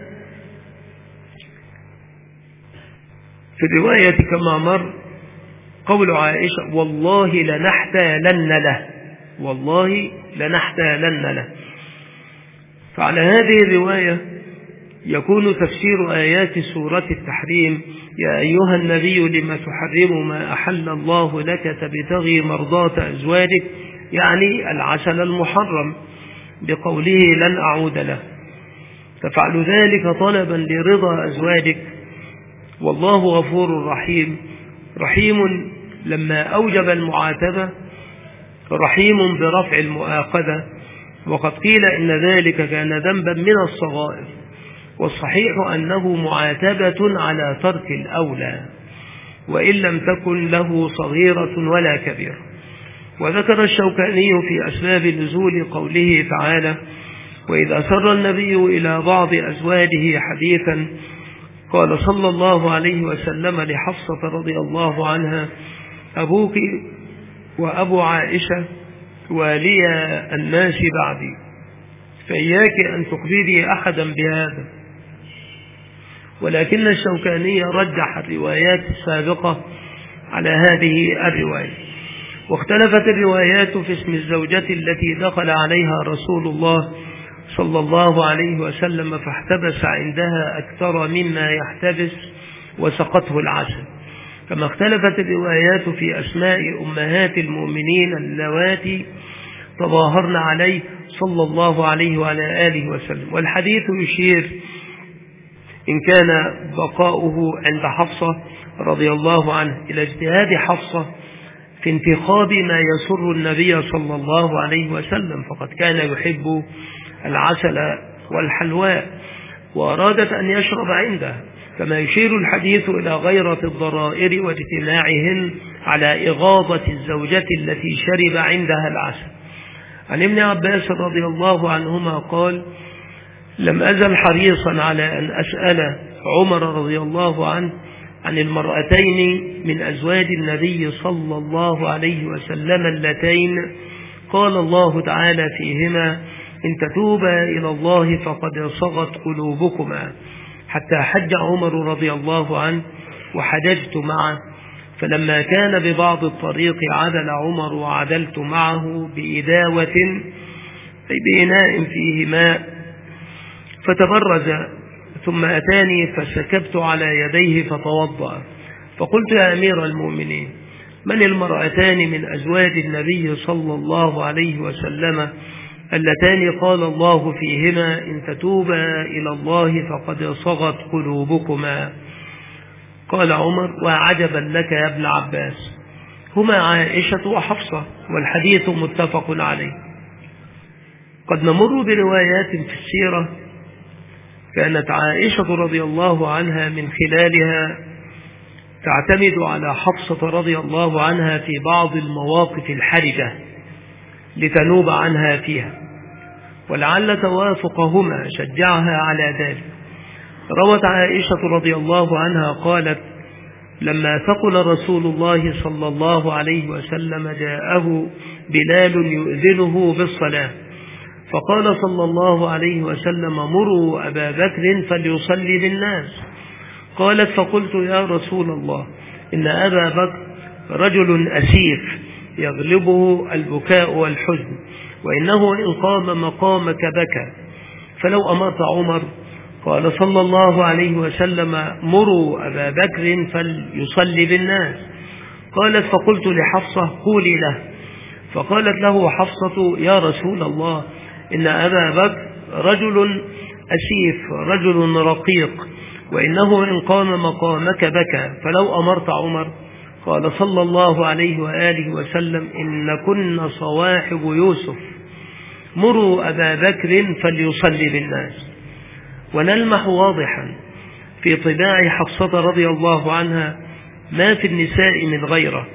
[SPEAKER 1] في الرواية كما مر قول عائشة: والله لنحتالن له، والله لنحتالن له. فعلى هذه الرواية يكون تفسير آيات سورة التحريم: يا أيها النبي لم تحرم ما أحل الله لك تبتغي مرضات أزواجك، يعني العسل المحرم، بقوله لن أعود له. تفعل ذلك طلبا لرضا أزواجك، والله غفور رحيم. رحيم لما أوجب المعاتبة، رحيم برفع المؤاخذة. وقد قيل إن ذلك كان ذنبا من الصغائر، والصحيح أنه معاتبة على ترك الأولى وإن لم تكن له صغيرة ولا كبيرة. وذكر الشوكاني في أسباب نزول قوله تعالى: وإذا سر النبي إلى بعض أزواجه حديثا قال صلى الله عليه وسلم لحفصة رضي الله عنها: أبوك وأبو عائشة والي الناس بعدي، فإياك أن تخبري أحدا بهذا. ولكن الشوكاني رجح الروايات السابقة على هذه الرواية. واختلفت الروايات في اسم الزوجة التي دخل عليها رسول الله صلى الله عليه وسلم فاحتبس عندها أكثر مما يحتبس وسقته العسل. كما اختلفت الروايات في أسماء أمهات المؤمنين اللواتي تظاهرن عليه صلى الله عليه وعلى آله وسلم. والحديث يشير إن كان بقاؤه عند حفصة رضي الله عنه إلى اجتهاد حفصة في انتخاب ما يسر النبي صلى الله عليه وسلم، فقد كان يحب العسل والحلواء وأرادت أن يشرب عنده، كما يشير الحديث إلى غيرة الضرائر واجتماعهن على إغاظة الزوجة التي شرب عندها العسل. عن ابن عباس رضي الله عنهما قال: لم أزل حريصا على أن أسأل عمر رضي الله عنه عن المرأتين من أزواج النبي صلى الله عليه وسلم اللتين قال الله تعالى فيهما: إن تتوبا إلى الله فقد صغت قلوبكما، حتى حج عمر رضي الله عنه وحججت معه، فلما كان ببعض الطريق عدل عمر وعدلت معه بإداوة أي بإناء فيه ماء، فتبرز ثم أتاني فسكبت على يديه فتوضأ، فقلت: يا أمير المؤمنين، من المرأتان من أزواج النبي صلى الله عليه وسلم اللتان قال الله فيهما: إن تتوبا إلى الله فقد صغت قلوبكما؟ قال عمر: وعجبا لك يا ابن عباس، هما عائشة وحفصة، والحديث متفق عليه. قد نمر بروايات في السيرة كانت عائشة رضي الله عنها من خلالها تعتمد على حفصة رضي الله عنها في بعض المواقف الحرجة لتنوب عنها فيها، ولعل توافقهما شجعها على ذلك. روت عائشة رضي الله عنها قالت: لما ثقل رسول الله صلى الله عليه وسلم جاءه بلال يؤذنه بالصلاة، فقال صلى الله عليه وسلم: مروا أبا بكر فليصلي بالناس. قالت: فقلت: يا رسول الله، إن أبا بكر رجل أسيف يغلبه البكاء والحزن، وإنه إن قام مقامك بكى، فلو أمرت عمر. قال صلى الله عليه وسلم: مروا أبا بكر فليصلي بالناس. قالت: فقلت لحفصة: قولي له. فقالت له حفصة: يا رسول الله، إن أبا بكر رجل أسيف رجل رقيق، وإنه إن قام مقامك بكى، فلو أمرت عمر. قال صلى الله عليه وآله وسلم: إن كن صواحب يوسف، مروا أبا بكر فليصلي بالناس. ونلمح واضحا في طباع حفصة رضي الله عنها ما في النساء من غيره.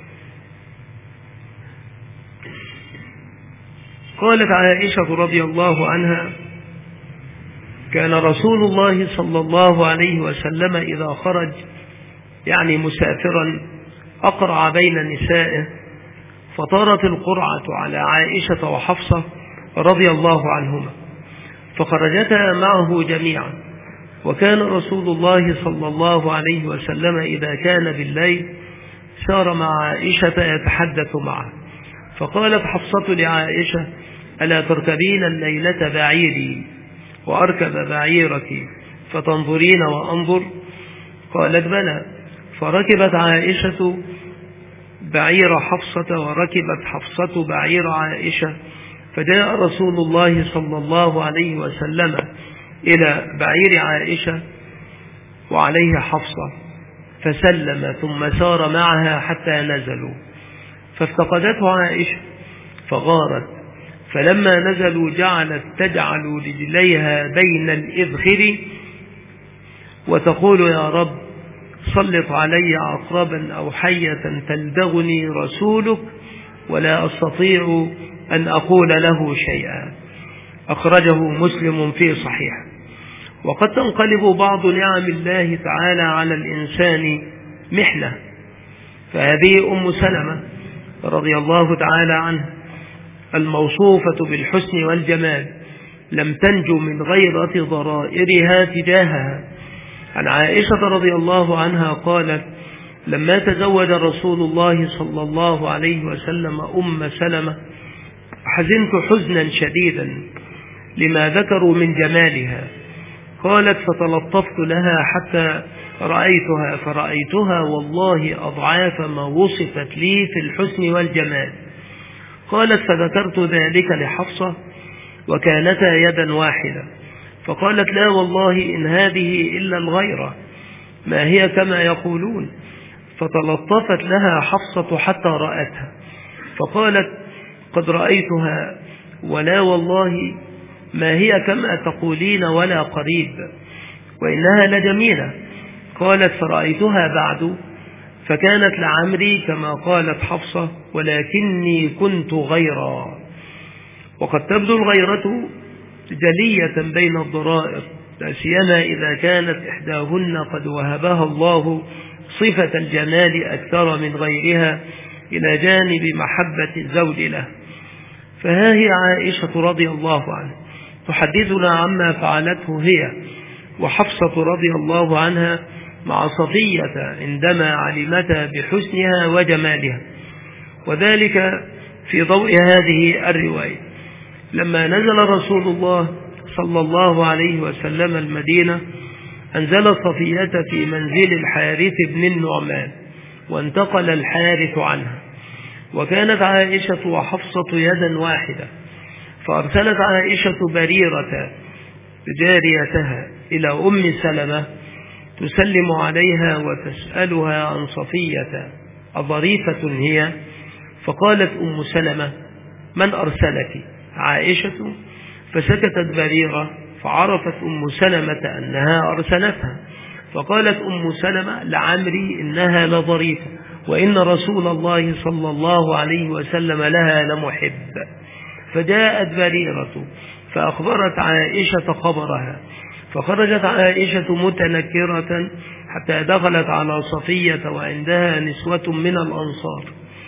[SPEAKER 1] قالت عائشة رضي الله عنها: كان رسول الله صلى الله عليه وسلم إذا خرج يعني مسافرا أقرع بين نسائه، فطارت القرعة على عائشة وحفصة رضي الله عنهما، فخرجتا معه جميعا. وكان رسول الله صلى الله عليه وسلم إذا كان بالليل سار مع عائشة يتحدث معه، فقالت حفصة لعائشة: ألا تركبين الليلة بعيري وأركب بعيرك فتنظرين وأنظر؟ قالت: بلى. فركبت عائشة بعير حفصة وركبت حفصة بعير عائشة، فجاء رسول الله صلى الله عليه وسلم إلى بعير عائشة وعليه حفصة، فسلم ثم سار معها حتى نزلوا، فافتقدته عائشة فغارت، فلما نزلوا جعلت تجعل رجليها بين الإذخر وتقول: يا رب سلط علي عقربا أو حية تلدغني رسولك ولا أستطيع أن أقول له شيئا. أخرجه مسلم في صحيح. وقد تنقلب بعض نعم الله تعالى على الإنسان محنة، فهذه أم سلمة رضي الله تعالى عنها الموصوفة بالحسن والجمال لم تنجو من غيرة ضرائرها تجاهها. عن عائشة رضي الله عنها قالت: لما تزوج رسول الله صلى الله عليه وسلم أم سلمة حزنت حزنا شديدا لما ذكروا من جمالها. قالت: فتلطفت لها حتى رأيتها فرأيتها والله أضعاف ما وصفت لي في الحسن والجمال. قالت فذكرت ذلك لحفصة وكانتا يدا واحدة، فقالت لا والله إن هذه إلا الغيرة، ما هي كما يقولون. فتلطفت لها حفصة حتى رأتها، فقالت قد رأيتها ولا والله ما هي كما تقولين ولا قريب، وإنها لجميلة. قالت فرأيتها بعد فكانت لعمري كما قالت حفصة ولكني كنت غيرا. وقد تبدو الغيرة جلية بين الضرائر، لا سيما إذا كانت إحداهن قد وهبها الله صفة الجمال أكثر من غيرها إلى جانب محبة الزوج له. فها هي عائشة رضي الله عنها تحدثنا عما فعلته هي وحفصة رضي الله عنها مع صفية عندما علمتا بحسنها وجمالها، وذلك في ضوء هذه الرواية. لما نزل رسول الله صلى الله عليه وسلم المدينة أنزل صفية في منزل الحارث بن النعمان، وانتقل الحارث عنها، وكانت عائشة وحفصة يدا واحدة، فأرسلت عائشة بريرة جاريتها إلى أم سلمة تسلم عليها وتسألها عن صفية أظريفة هي؟ فقالت أم سلمة من أرسلك؟ عائشة. فسكتت بريرة، فعرفت أم سلمة أنها أرسلتها، فقالت أم سلمة لعمري إنها لظريفة، وإن رسول الله صلى الله عليه وسلم لها لمحب. فجاءت بريرة فأخبرت عائشة خبرها، فخرجت عائشة متنكرة حتى دخلت على صفية وعندها نسوة من الأنصار،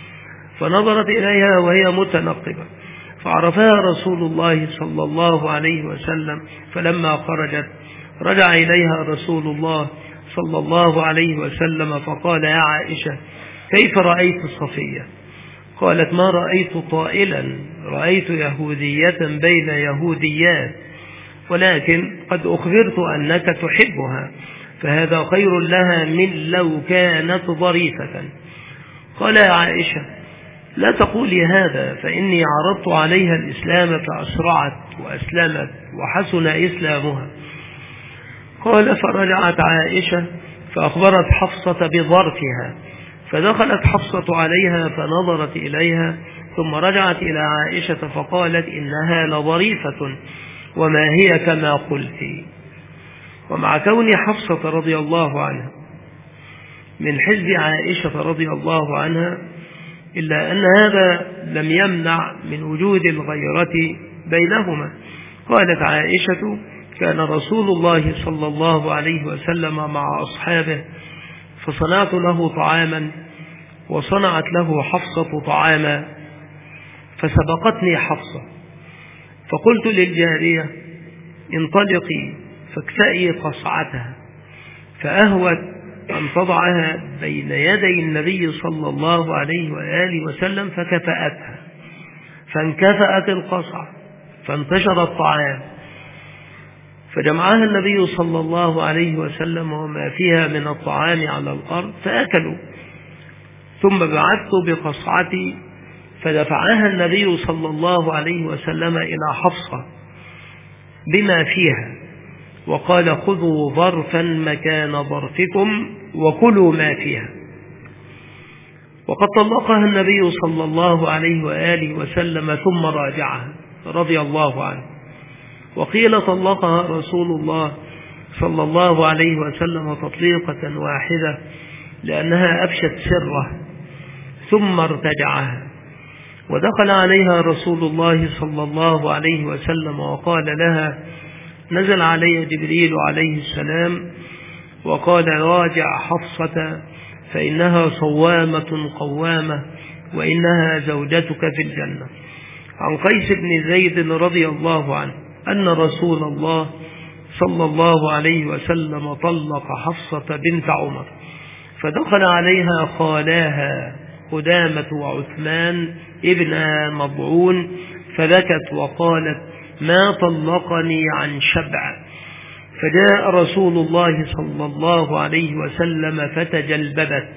[SPEAKER 1] فنظرت إليها وهي متنقبة، فعرفها رسول الله صلى الله عليه وسلم. فلما خرجت رجع إليها رسول الله صلى الله عليه وسلم فقال يا عائشة كيف رأيت صفية؟ قالت ما رأيت طائلا، رأيت يهودية بين يهوديات، ولكن قد أخبرت أنك تحبها، فهذا خير لها من لو كانت ظريفة. قال يا عائشة لا تقولي هذا، فإني عرضت عليها الإسلام فأسرعت وأسلمت وحسن إسلامها. قال فرجعت عائشة فأخبرت حفصة بظرفها، فدخلت حفصة عليها فنظرت إليها، ثم رجعت إلى عائشة فقالت إنها لظريفة وما هي كما قلت. ومع كون حفصة رضي الله عنها من حزب عائشة رضي الله عنها، إلا أن هذا لم يمنع من وجود الغيرة بينهما. قالت عائشة كان رسول الله صلى الله عليه وسلم مع أصحابه، فصنعت له طعاما وصنعت له حفصة طعاما، فسبقتني حفصة، فقلت للجارية انطلقي فاكفئي قصعتها، فأهوت أن تضعها بين يدي النبي صلى الله عليه وآله وسلم، فكفأتها، فانكفأت القصعة فانتشر الطعام، فجمعها النبي صلى الله عليه وسلم وما فيها من الطعام على الأرض فأكلوا. ثم بعثت بقصعتي فدفعها النبي صلى الله عليه وسلم إلى حفصة بما فيها، وقال خذوا ظرفا مكان ظرفكم وكلوا ما فيها. وقد طلقها النبي صلى الله عليه وآله وسلم ثم راجعها رضي الله عنه. وقيل طلقها رسول الله صلى الله عليه وسلم تطليقة واحدة لأنها أفشت سره، ثم ارتجعها. ودخل عليها رسول الله صلى الله عليه وسلم وقال لها نزل علي جبريل عليه السلام وقال راجع حفصة فإنها صوامة قوامة وإنها زوجتك في الجنة. عن قيس بن زيد رضي الله عنه أن رسول الله صلى الله عليه وسلم طلق حفصة بنت عمر، فدخل عليها خالاها قدامة وعثمان ابن مضعون فبكت وقالت ما طلقني عن شبع، فجاء رسول الله صلى الله عليه وسلم فتجلببت،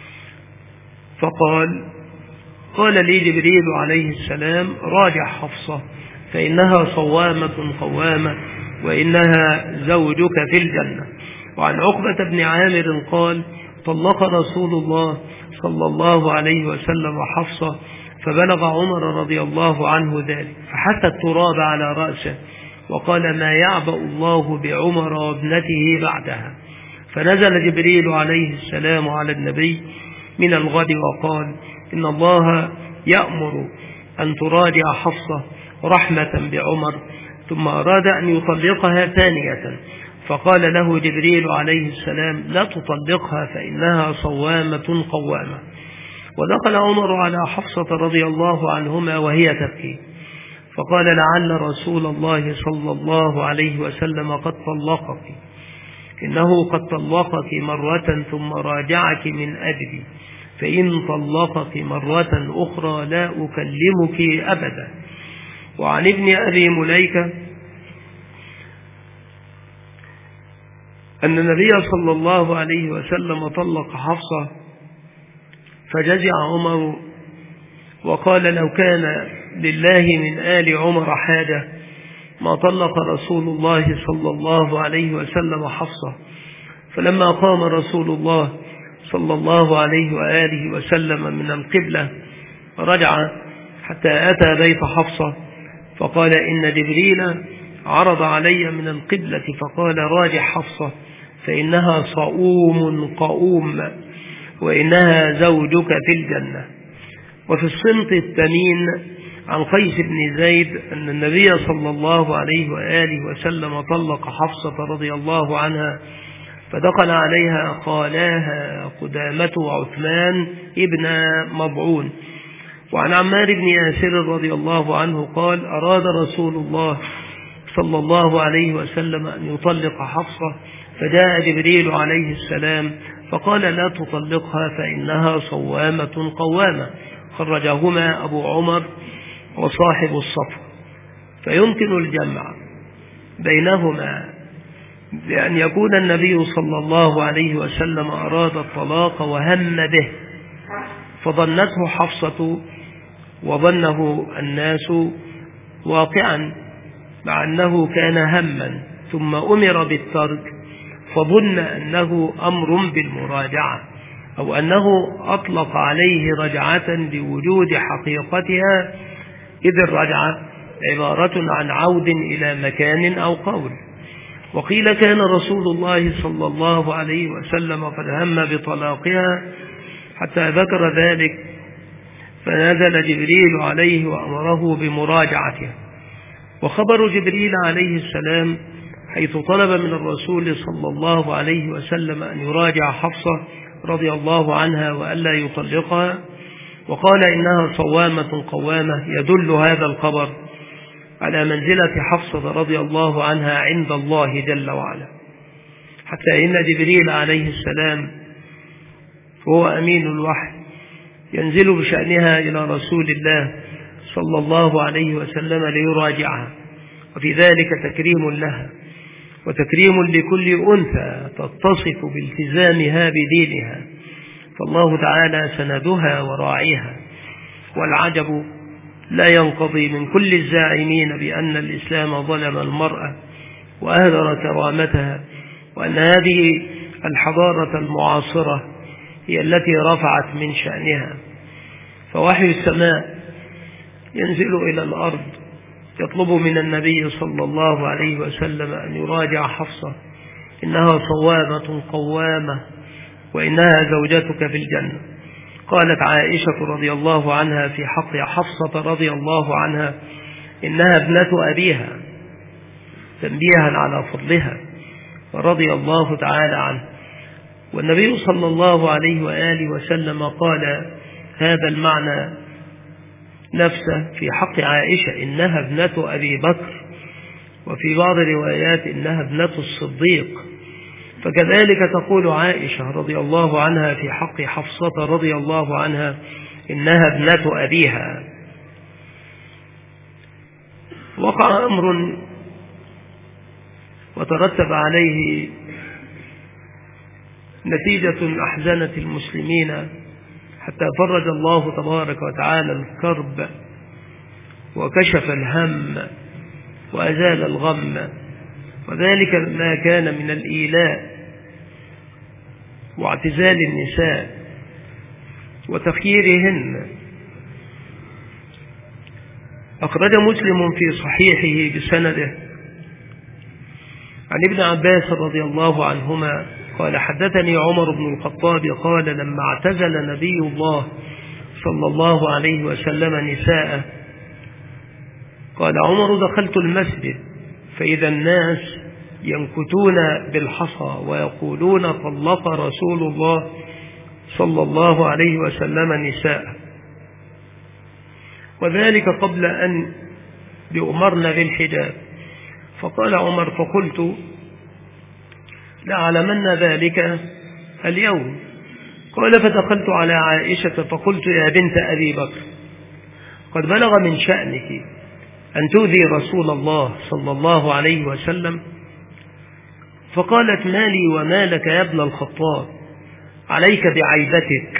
[SPEAKER 1] فقال قال لي جبريل عليه السلام راجع حفصة فإنها صوامة قوامة وإنها زوجك في الجنة. وعن عقبة بن عامر قال طلق رسول الله صلى الله عليه وسلم حفصة فبلغ عمر رضي الله عنه ذلك فحث التراب على رأسه وقال ما يعبأ الله بعمر وابنته بعدها. فنزل جبريل عليه السلام على النبي من الغد وقال إن الله يأمر أن تراجع حفصة رحمة بعمر، ثم أراد أن يطلقها ثانية فقال له جبريل عليه السلام لا تطلقها فإنها صوامة قوامة. ودخل عمر على حفصة رضي الله عنهما وهي تبكي فقال لعل رسول الله صلى الله عليه وسلم قد طلقك، إنه قد طلقك مرة ثم راجعك من أجلي، فإن طلقك مرة أخرى لا أكلمك أبدا. وعن ابن أبي مليكة أن النبي صلى الله عليه وسلم طلق حفصة فجزع عمر وقال لو كان لله من آل عمر حاجة ما طلق رسول الله صلى الله عليه وسلم حفصة. فلما قام رسول الله صلى الله عليه وآله وسلم من القبلة رجع حتى أتى بيت حفصة فقال إن جبريل عرض علي من القبلة فقال راجع حفصة فإنها صؤوم قؤوم وإنها زوجك في الجنة. وفي الصمت الثمين عن قيس بن زيد أن النبي صلى الله عليه وآله وسلم طلق حفصة رضي الله عنها فدخل عليها خالاها قدامة وعثمان ابن مضعون. وعن عمار بن ياسر رضي الله عنه قال أراد رسول الله صلى الله عليه وسلم أن يطلق حفصة فجاء جبريل عليه السلام فقال لا تطلقها فإنها صوامة قوامة، خرجهما أبو عمر وصاحب الصفر. فيمكن الجمع بينهما بأن يكون النبي صلى الله عليه وسلم أراد الطلاق وهم به فظنته حفصة وظنه الناس واقعا مع أنه كان هما ثم أمر بالترك فظن أنه أمر بالمراجعة أو أنه أطلق عليه رجعة بوجود حقيقتها، إذ الرجعة عبارة عن عود إلى مكان أو قول. وقيل كان رسول الله صلى الله عليه وسلم قد هم بطلاقها حتى ذكر ذلك فنزل جبريل عليه وأمره بمراجعته. وخبر جبريل عليه السلام حيث طلب من الرسول صلى الله عليه وسلم أن يراجع حفصة رضي الله عنها وألا يطلقها وقال إنها صوامة قوامة يدل هذا الخبر على منزلة حفصة رضي الله عنها عند الله جل وعلا، حتى إن جبريل عليه السلام وهو أمين الوحي ينزل بشأنها إلى رسول الله صلى الله عليه وسلم ليراجعها، وفي ذلك تكريم لها وتكريم لكل أنثى تتصف بالتزامها بدينها، فالله تعالى سندها وراعيها. والعجب لا ينقضي من كل الزاعمين بأن الإسلام ظلم المرأة وأهدر كرامتها، وأن هذه الحضارة المعاصرة هي التي رفعت من شأنها. فوحي السماء ينزل إلى الأرض يطلب من النبي صلى الله عليه وسلم أن يراجع حفصة إنها صوامة قوامة وإنها زوجتك في الجنة. قالت عائشة رضي الله عنها في حق حفصة رضي الله عنها إنها ابنة أبيها تنبيها على فضلها ورضي الله تعالى عنه. والنبي صلى الله عليه وآله وسلم قال هذا المعنى نفسه في حق عائشة إنها ابنة أبي بكر، وفي بعض الروايات إنها ابنة الصديق. فكذلك تقول عائشة رضي الله عنها في حق حفصة رضي الله عنها إنها ابنة أبيها. وقع أمر وترتب عليه نتيجة أحزنت المسلمين حتى فرج الله تبارك وتعالى الكرب وكشف الهم وأزال الغم، وذلك ما كان من الإيلاء واعتزال النساء وتخييرهن. أخرج مسلم في صحيحه بسنده عن ابن عباس رضي الله عنهما قال حدثني عمر بن الخطاب قال لما اعتزل نبي الله صلى الله عليه وسلم نساءه قال عمر دخلت المسجد فإذا الناس ينكتون بالحصى ويقولون طلق رسول الله صلى الله عليه وسلم نساءه، وذلك قبل أن يؤمرن بالحجاب. فقال عمر فقلت لأعلمن ذلك اليوم. قال فدخلت على عائشة فقلت يا بنت أبي بكر قد بلغ من شأنك أن تؤذي رسول الله صلى الله عليه وسلم. فقالت ما لي وما لك يا ابن الخطاب، عليك بعيبتك،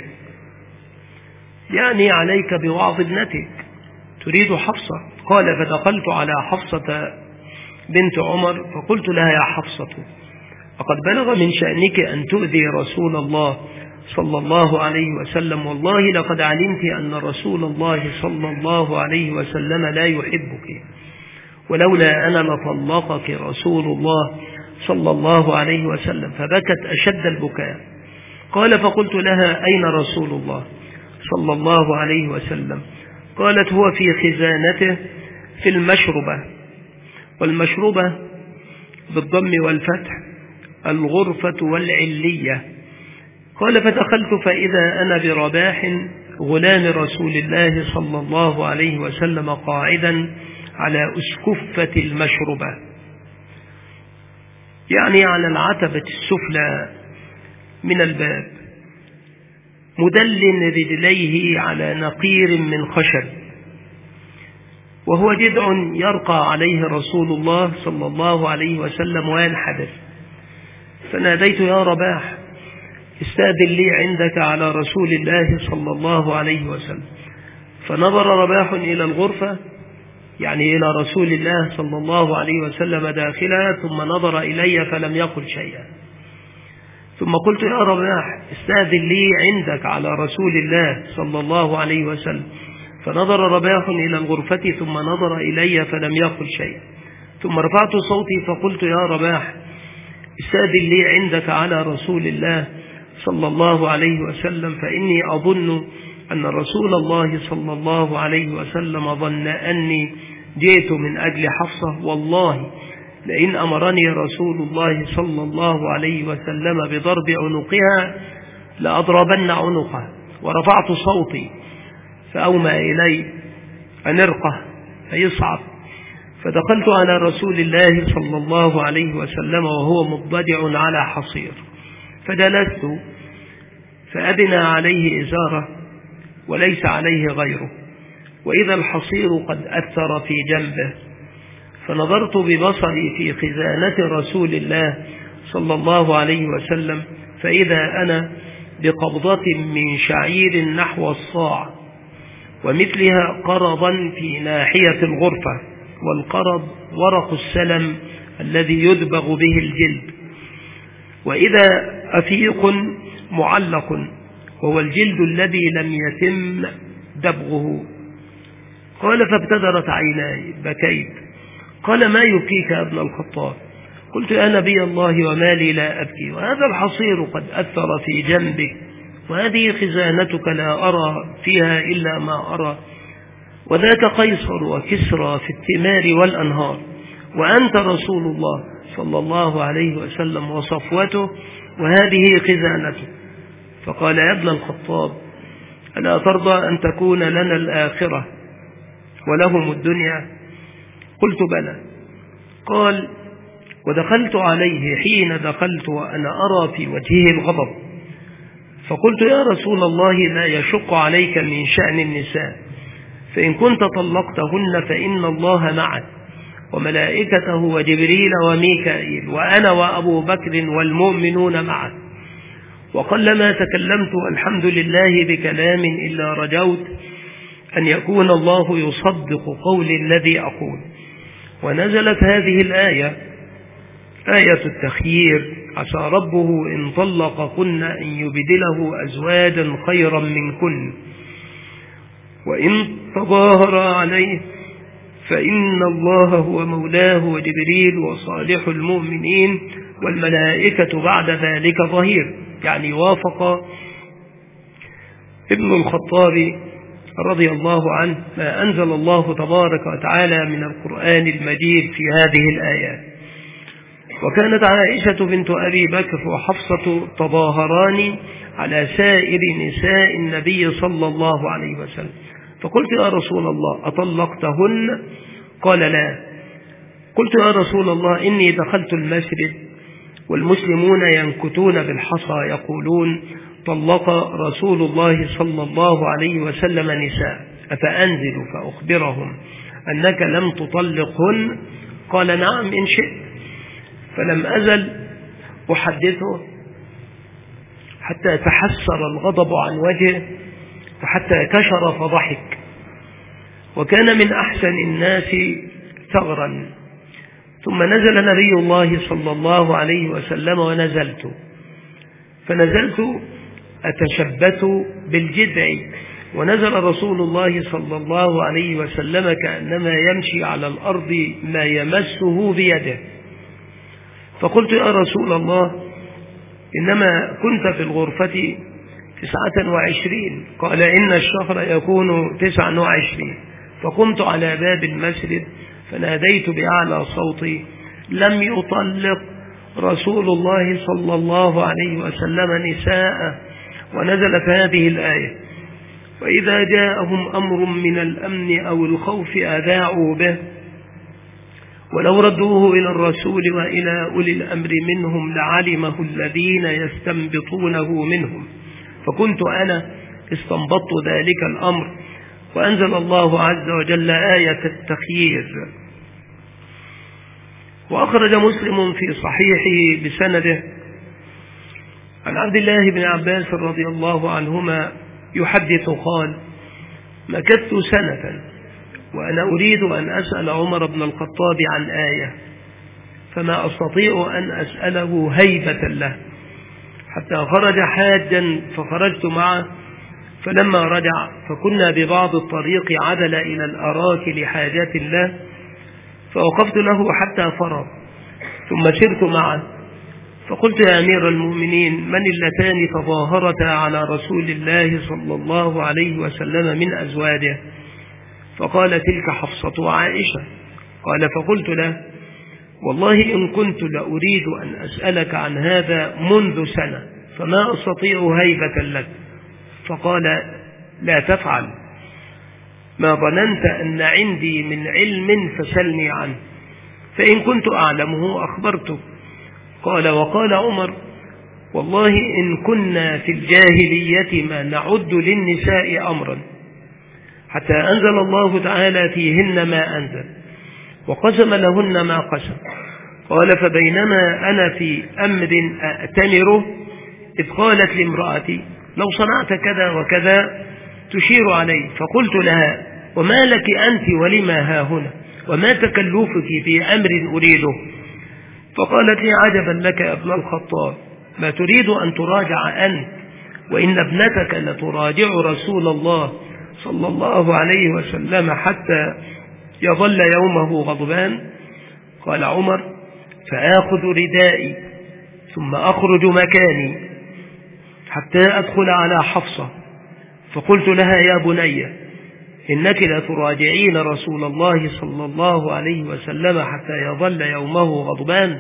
[SPEAKER 1] يعني عليك بوعظ ابنتك، تريد حفصة. قال فدخلت على حفصة بنت عمر فقلت لها يا حفصة وقد بلغ من شأنك أن تؤذي رسول الله صلى الله عليه وسلم، والله لقد علمت أن رسول الله صلى الله عليه وسلم لا يحبك، ولولا أنا لطلقك رسول الله صلى الله عليه وسلم. فبكت أشد البكاء. قال فقلت لها أين رسول الله صلى الله عليه وسلم؟ قالت هو في خزانته في المشربة، والمشربة بالضم والفتح الغرفة والعلية. قال فدخلت فإذا أنا برباح غلام رسول الله صلى الله عليه وسلم قاعدا على أسكفة المشربة، يعني على العتبة السفلى من الباب، مدل رجليه على نقير من خشب، وهو جذع يرقى عليه رسول الله صلى الله عليه وسلم وينحدر. فناديت يا رباح استأذن لي عندك على رسول الله صلى الله عليه وسلم. فنظر رباح إلى الغرفة، يعني إلى رسول الله صلى الله عليه وسلم داخلها، ثم نظر إلي فلم يقل شيئا. ثم قلت يا رباح استأذن لي عندك على رسول الله صلى الله عليه وسلم. فنظر رباح إلى الغرفة ثم نظر إلي فلم يقل شيئا. ثم رفعت صوتي فقلت يا رباح استأذن لي عندك على رسول الله صلى الله عليه وسلم، فإني أظن أن رسول الله صلى الله عليه وسلم ظن أني جئت من أجل حفصة، والله لئن أمرني رسول الله صلى الله عليه وسلم بضرب عنقها لأضربن عنقه. ورفعت صوتي فأومى إلي أن ارقه فيصعد. فدخلت على رسول الله صلى الله عليه وسلم وهو مضطجع على حصير، فجلست فأدنى عليه إزارة وليس عليه غيره، وإذا الحصير قد أثر في جنبه. فنظرت ببصري في خزانة رسول الله صلى الله عليه وسلم فإذا أنا بقبضة من شعير نحو الصاع، ومثلها قرضا في ناحية الغرفة، والقرض ورق السلم الذي يدبغ به الجلد، وإذا أفيق معلق وهو الجلد الذي لم يتم دبغه. قال فابتدرت عيناي بكيت. قال ما يبكيك يا ابن الخطاب؟ قلت يا نبي الله وما لي لا أبكي، وهذا الحصير قد أثر في جنبك، وهذه خزانتك لا أرى فيها إلا ما أرى، وذاك قيصر وكسرى في الثمار والأنهار، وأنت رسول الله صلى الله عليه وسلم وصفوته، وهذه خزانته. فقال يا ابن الخطاب ألا ترضى أن تكون لنا الآخرة ولهم الدنيا؟ قلت بلى. قال ودخلت عليه حين دخلت وأنا أرى في وجهه الغضب، فقلت يا رسول الله لا يشق عليك من شأن النساء، فإن كنت طلقتهن فإن الله معك، وملائكته وجبريل وميكائيل وأنا وأبو بكر والمؤمنون معه، وقلما تكلمت الحمد لله بكلام إلا رجوت أن يكون الله يصدق قولي الذي أقول. ونزلت هذه الآية آية التخيير: عسى ربه إن طلقكن أن يبدله أزواجا خيرا منكن وإن تظاهر عليه فإن الله هو مولاه وجبريل وصالح المؤمنين والملائكة بعد ذلك ظهير. يعني وافق ابن الخطاب رضي الله عنه ما أنزل الله تبارك وتعالى من القرآن المجيد في هذه الآيات. وكانت عائشة بنت أبي بكر وحفصة تظاهران على سائر نساء النبي صلى الله عليه وسلم، فقلت يا رسول الله أطلقتهن؟ قال لا. قلت يا رسول الله إني دخلت المسجد والمسلمون ينكتون بالحصى يقولون طلق رسول الله صلى الله عليه وسلم نساء، أفأنزل فأخبرهم أنك لم تطلقهن؟ قال نعم إن شئت. فلم أزل أحدثه حتى تحسر الغضب عن وجهه وحتى كشر فضحك، وكان من أحسن الناس ثغرا. ثم نزل نبي الله صلى الله عليه وسلم ونزلت، فنزلت أتشبت بالجذع، ونزل رسول الله صلى الله عليه وسلم كأنما يمشي على الأرض ما يمسه بيده. فقلت يا رسول الله إنما كنت في الغرفة تسعة وعشرين. قال إن الشهر يكون تسعة وعشرين. فقمت على باب المسجد فناديت بأعلى صوتي لم يطلق رسول الله صلى الله عليه وسلم نساء. ونزلت هذه الآية: وإذا جاءهم أمر من الأمن أو الخوف أذاعوا به ولو ردوه إلى الرسول وإلى أولي الأمر منهم لعلمه الذين يستنبطونه منهم. فكنت أنا استنبطت ذلك الأمر، وأنزل الله عز وجل آية التخيير. وأخرج مسلم في صحيحه بسنده عن عبد الله بن عباس رضي الله عنهما يحدث قال: مكثت سنة وأنا أريد أن أسأل عمر بن الخطاب عن آية، فما أستطيع أن أسأله هيبة له، حتى خرج حاجا فخرجت معه، فلما رجع فكنا ببعض الطريق عدل إلى الأراك لحاجات الله، فوقفت له حتى فرغ ثم سرت معه، فقلت يا أمير المؤمنين من اللتان تظاهرتا على رسول الله صلى الله عليه وسلم من أزواجه؟ فقال تلك حفصة وعائشة. قال فقلت له والله إن كنت لأريد أن أسألك عن هذا منذ سنة فما أستطيع هيبة لك. فقال لا تفعل، ما ظننت أن عندي من علم فسلني عنه، فإن كنت أعلمه أخبرتك. قال وقال عمر والله إن كنا في الجاهلية ما نعد للنساء أمرا حتى أنزل الله تعالى فيهن ما أنزل وقسم لهن ما قسم. قال فبينما أنا في أمر أأتمره إذ قالت لامرأتي لو صنعت كذا وكذا تشير علي، فقلت لها وما لك أنت ولما هاهنا وما تكلفك في أمر أريده؟ فقالت لي عجبا لك يا ابن الخطاب، ما تريد أن تراجع أنت وإن ابنتك لتراجع رسول الله صلى الله عليه وسلم حتى يظل يومه غضبان؟ قال عمر فآخذ ردائي ثم أخرج مكاني حتى أدخل على حفصة، فقلت لها يا بني إنك لتراجعين رسول الله صلى الله عليه وسلم حتى يظل يومه غضبان؟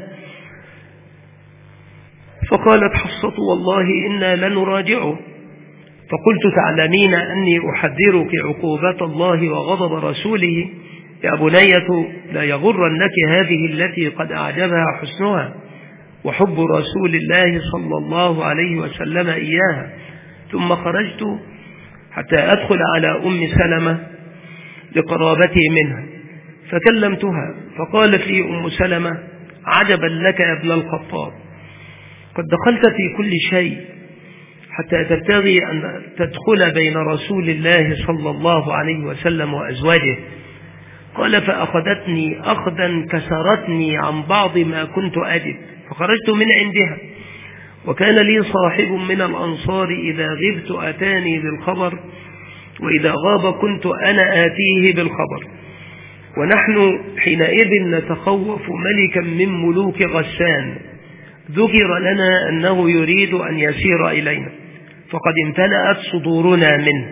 [SPEAKER 1] فقالت حفصة والله إنا لنراجعه. فقلت تعلمين أني أحذرك عقوبة الله وغضب رسوله؟ يا بنية لا يغرنك هذه التي قد أعجبها حسنها وحب رسول الله صلى الله عليه وسلم إياها. ثم خرجت حتى أدخل على أم سلمة لقرابتي منها، فكلمتها فقالت لي أم سلمة: عجبا لك يا ابن الخطاب، قد دخلت في كل شيء حتى تبتغي أن تدخل بين رسول الله صلى الله عليه وسلم وأزواجه. قال: فأخذتني أخذا كسرتني عن بعض ما كنت أجد، فخرجت من عندها، وكان لي صاحب من الأنصار إذا غبت أتاني بالخبر، وإذا غاب كنت أنا آتيه بالخبر، ونحن حينئذ نتخوف ملكا من ملوك غسان، ذكر لنا أنه يريد أن يسير إلينا، فقد امتلأت صدورنا منه.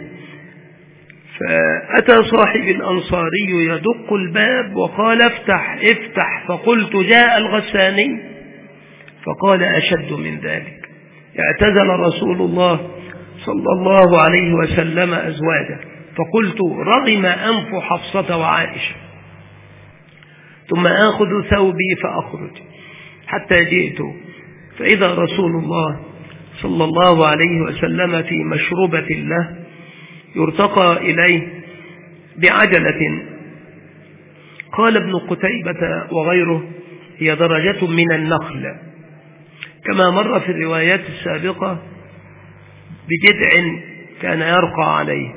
[SPEAKER 1] فأتى صاحب الأنصاري يدق الباب وقال: افتح افتح. فقلت: جاء الغساني. فقال: أشد من ذلك، اعتزل رسول الله صلى الله عليه وسلم أزواجه. فقلت: رغم أنف حفصة وعائشة. ثم آخذ ثوبي فأخرج حتى جئت فإذا رسول الله صلى الله عليه وسلم في مشربة له يرتقى إليه بعجلة. قال ابن قتيبة وغيره: هي درجة من النخل، كما مر في الروايات السابقة بجذع كان يرقى عليه.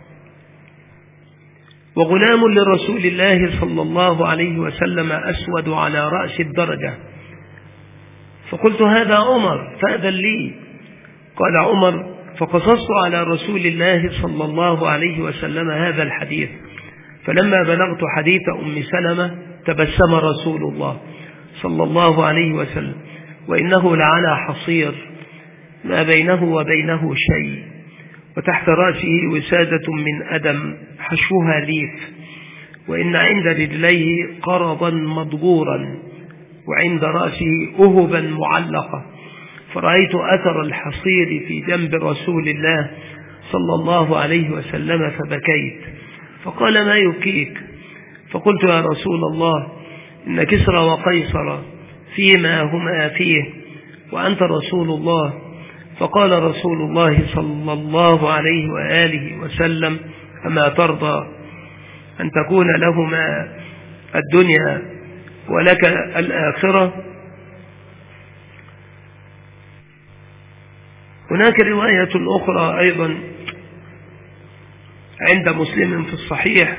[SPEAKER 1] وغلام لرسول الله صلى الله عليه وسلم أسود على رأس الدرجة. فقلت: هذا عمر فأذن لي. قال عمر: فقصصت على رسول الله صلى الله عليه وسلم هذا الحديث، فلما بلغت حديث أم سلمة تبسم رسول الله صلى الله عليه وسلم، وإنه لعلى حصير ما بينه وبينه شيء، وتحت رأسه وسادة من أدم حشوها ليف، وإن عند رجليه قرضا مضبورا، وعند رأسه أهبا معلقة. فرأيت أثر الحصير في جنب رسول الله صلى الله عليه وسلم فبكيت. فقال: ما يبكيك؟ فقلت: يا رسول الله، إن كسرى وقيصر فيما هما فيه وأنت رسول الله. فقال رسول الله صلى الله عليه وآله وسلم: أما ترضى أن تكون لهما الدنيا ولك الآخرة؟ هناك رواية أخرى أيضا عند مسلم في الصحيح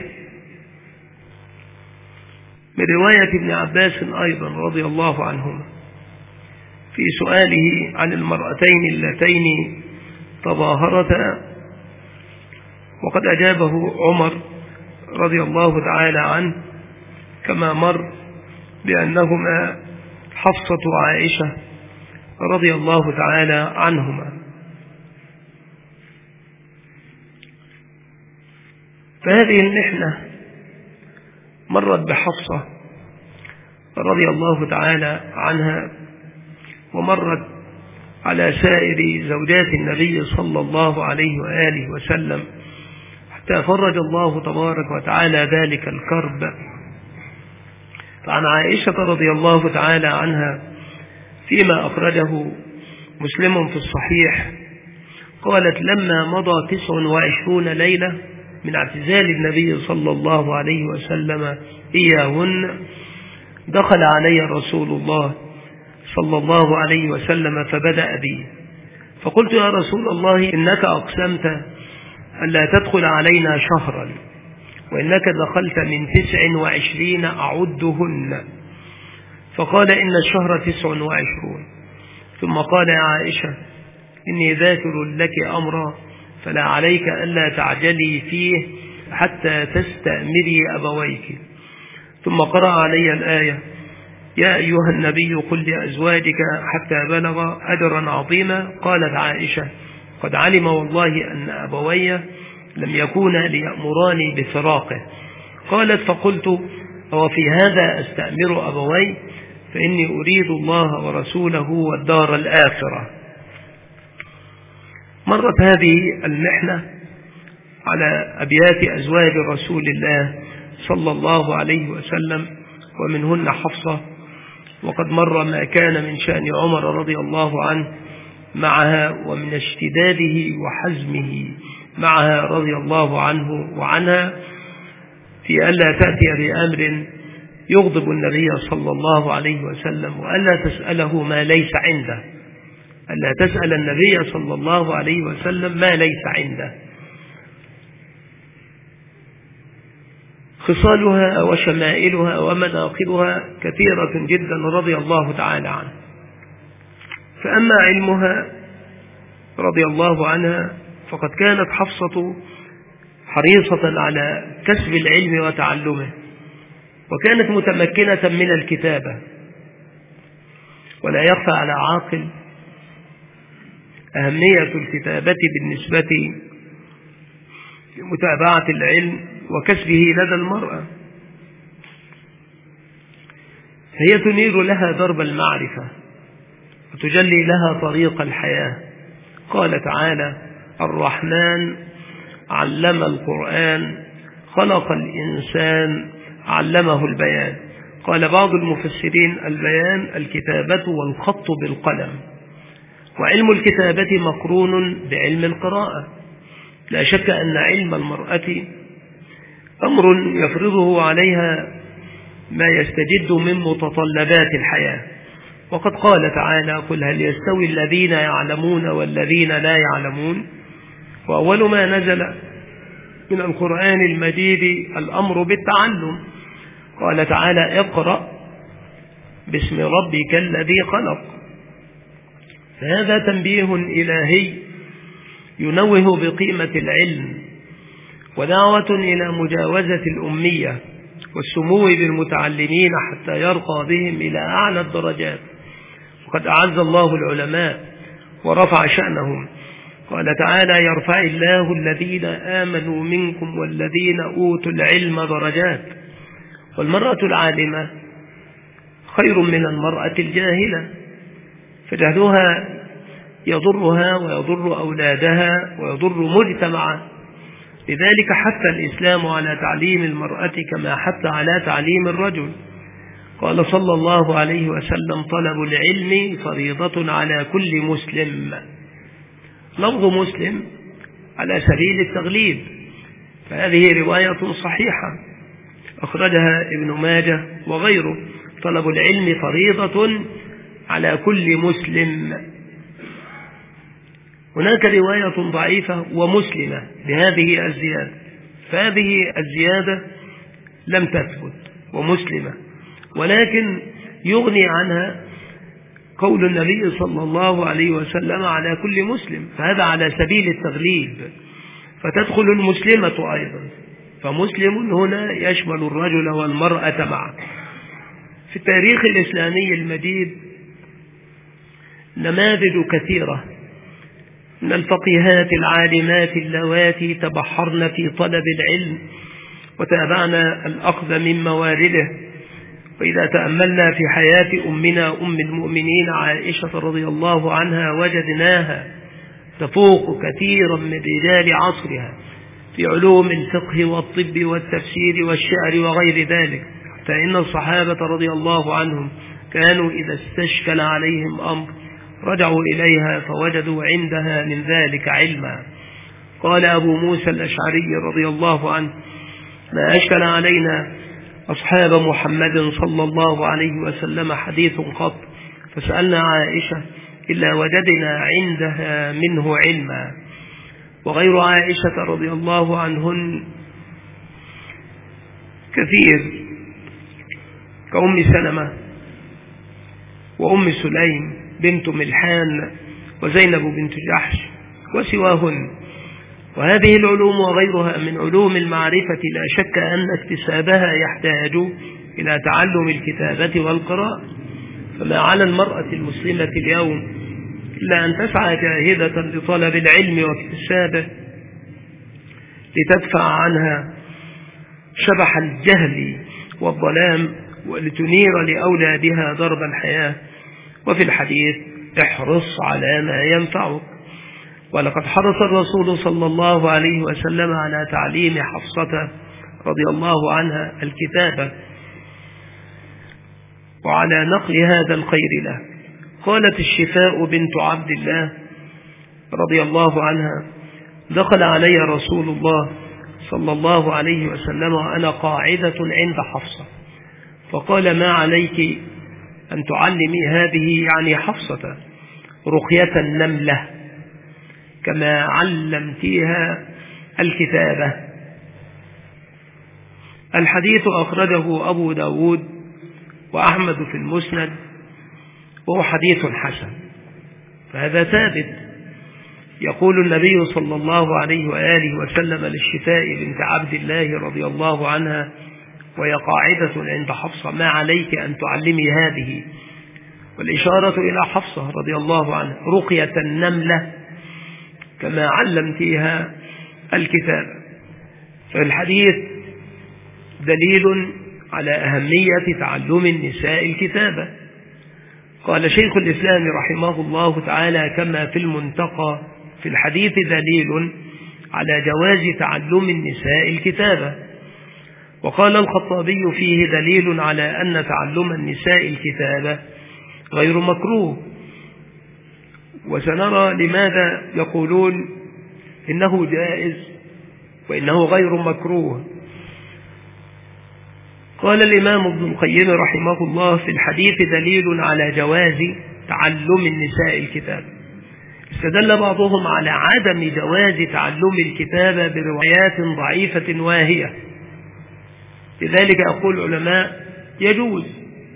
[SPEAKER 1] من رواية ابن عباس أيضا رضي الله عنهما في سؤاله عن المرأتين اللتين تظاهرتا، وقد أجابه عمر رضي الله تعالى عنه كما مر بأنهما حفصة وعائشة رضي الله تعالى عنهما. فهذه المحنة مرت بحفصة رضي الله تعالى عنها، ومرت على سائر زوجات النبي صلى الله عليه وآله وسلم، حتى فرج الله تبارك وتعالى ذلك الكرب. فعن عائشة رضي الله تعالى عنها فيما أخرجه مسلم في الصحيح قالت: لما مضى تسع وعشرون ليلة من اعتزال النبي صلى الله عليه وسلم إياهن، دخل علي رسول الله صلى الله عليه وسلم فبدأ بي، فقلت: يا رسول الله، إنك أقسمت أن لا تدخل علينا شهرا، وإنك دخلت من تسع وعشرين أعدهن. فقال: إن الشهر تسع وعشرون. ثم قال: يا عائشة، إني ذاكر لك أمرا فلا عليك ألا تعجلي فيه حتى تستأمري أبويك. ثم قرأ علي الآية: يا أيها النبي قل لأزواجك حتى بلغ أجرا عظيما. قالت عائشة: قد علم والله أن أبوي لم يكونا ليأمراني بفراقه. قالت: فقلت: وفي هذا أستأمر أبوي؟ فإني أريد الله ورسوله والدار الآخرة. مرت هذه المحنة على أبيات أزواج رسول الله صلى الله عليه وسلم، ومنهن حفصة. وقد مر ما كان من شأن عمر رضي الله عنه معها، ومن اشتداده وحزمه معها رضي الله عنه وعنها. في ألا تأتي بأمر يغضب النبي صلى الله عليه وسلم، وألا تسأله ما ليس عنده، ألا تسأل النبي صلى الله عليه وسلم ما ليس عنده. خصالها وشمائلها ومناقبها كثيرة جدا رضي الله تعالى عنه. فأما علمها رضي الله عنها فقد كانت حفصة حريصة على كسب العلم وتعلمه، وكانت متمكنة من الكتابة. ولا يخفى على عاقل أهمية الكتابة بالنسبة لمتابعة العلم وكسبه لدى المرأة، هي تنير لها درب المعرفة وتجلي لها طريق الحياة. قال تعالى: الرحمن علم القرآن خلق الإنسان علمه البيان. قال بعض المفسرين: البيان الكتابة والخط بالقلم. وعلم الكتابة مقرون بعلم القراءة. لا شك أن علم المرأة أمر يفرضه عليها ما يستجد من متطلبات الحياة. وقد قال تعالى: قل هل يستوي الذين يعلمون والذين لا يعلمون. وأول ما نزل من القرآن المجيد الأمر بالتعلم. قال تعالى: اقرأ باسم ربك الذي خلق. فهذا تنبيه إلهي ينوه بقيمة العلم، ودعوة إلى مجاوزة الأمية والسمو بالمتعلمين حتى يرقى بهم إلى أعلى الدرجات. وقد أعز الله العلماء ورفع شأنهم. قال تعالى: يرفع الله الذين آمنوا منكم والذين أوتوا العلم درجات. والمرأة العالمة خير من المرأة الجاهلة، فجهلها يضرها ويضر أولادها ويضر مجتمعها. لذلك حث الإسلام على تعليم المرأة كما حث على تعليم الرجل. قال صلى الله عليه وسلم: طلب العلم فريضة على كل مسلم. لفظ مسلم على سبيل التغليب، فهذه رواية صحيحة أخرجها ابن ماجه وغيره. طلب العلم فريضة على كل مسلم. هناك رواية ضعيفة ومسلمة بهذه الزيادة، فهذه الزيادة لم تثبت ومسلمة، ولكن يغني عنها قول النبي صلى الله عليه وسلم على كل مسلم، فهذا على سبيل التغليب، فتدخل المسلمة أيضا. فمسلم هنا يشمل الرجل والمرأة معا. في التاريخ الإسلامي المجيد نماذج كثيرة من الفقيهات العالمات اللواتي تبحرن في طلب العلم وتابعنا الأخذ من موارده. وإذا تأملنا في حياة أمنا أم المؤمنين عائشة رضي الله عنها وجدناها تفوق كثيرا من رجال عصرها في علوم الفقه والطب والتفسير والشعر وغير ذلك، فإن الصحابة رضي الله عنهم كانوا إذا استشكل عليهم أمر رجعوا إليها فوجدوا عندها من ذلك علما. قال أبو موسى الأشعري رضي الله عنه: ما أشكل علينا أصحاب محمد صلى الله عليه وسلم حديث قط فسألنا عائشة إلا وجدنا عندها منه علما. وغير عائشة رضي الله عنهن كثير كأم سلمة وأم سليم بنت ملحان وزينب بنت جحش وسواهن. وهذه العلوم وغيرها من علوم المعرفة لا شك أن اكتسابها يحتاج إلى تعلم الكتابة والقراءة. فما على المرأة المسلمة اليوم إلا أن تسعى جاهدة لطلب العلم واكتسابه لتدفع عنها شبح الجهل والظلام ولتنير لأولادها درب الحياة. وفي الحديث: احرص على ما ينفعك. ولقد حرص الرسول صلى الله عليه وسلم على تعليم حفصة رضي الله عنها الكتابة وعلى نقل هذا الخير له. قالت الشفاء بنت عبد الله رضي الله عنها: دخل علي رسول الله صلى الله عليه وسلم وأنا قاعدة عند حفصة، فقال ما عليك أن تعلمي هذه يعني حفصة رقية النملة كما علمتيها الكتابة. الحديث أخرجه أبو داود وأحمد في المسند وهو حديث حسن، فهذا ثابت. يقول النبي صلى الله عليه وآله وسلم للشفاء بنت عبد الله رضي الله عنها وهي قاعدة عند حفصة ما عليك أن تعلمي هذه، والإشارة إلى حفصة رضي الله عنها رقية النملة كما علمتيها الكتاب. فالحديث دليل على أهمية تعلم النساء الكتابة. قال شيخ الإسلام رحمه الله تعالى كما في المنتقى في الحديث دليل على جواز تعلم النساء الكتابة. وقال الخطابي فيه دليل على أن تعلم النساء الكتابة غير مكروه. وسنرى لماذا يقولون إنه جائز وإنه غير مكروه. قال الإمام ابن القيم رحمه الله في الحديث دليل على جواز تعلم النساء الكتابة. استدل بعضهم على عدم جواز تعلم الكتابة بروايات ضعيفة واهية، لذلك يقول العلماء يجوز.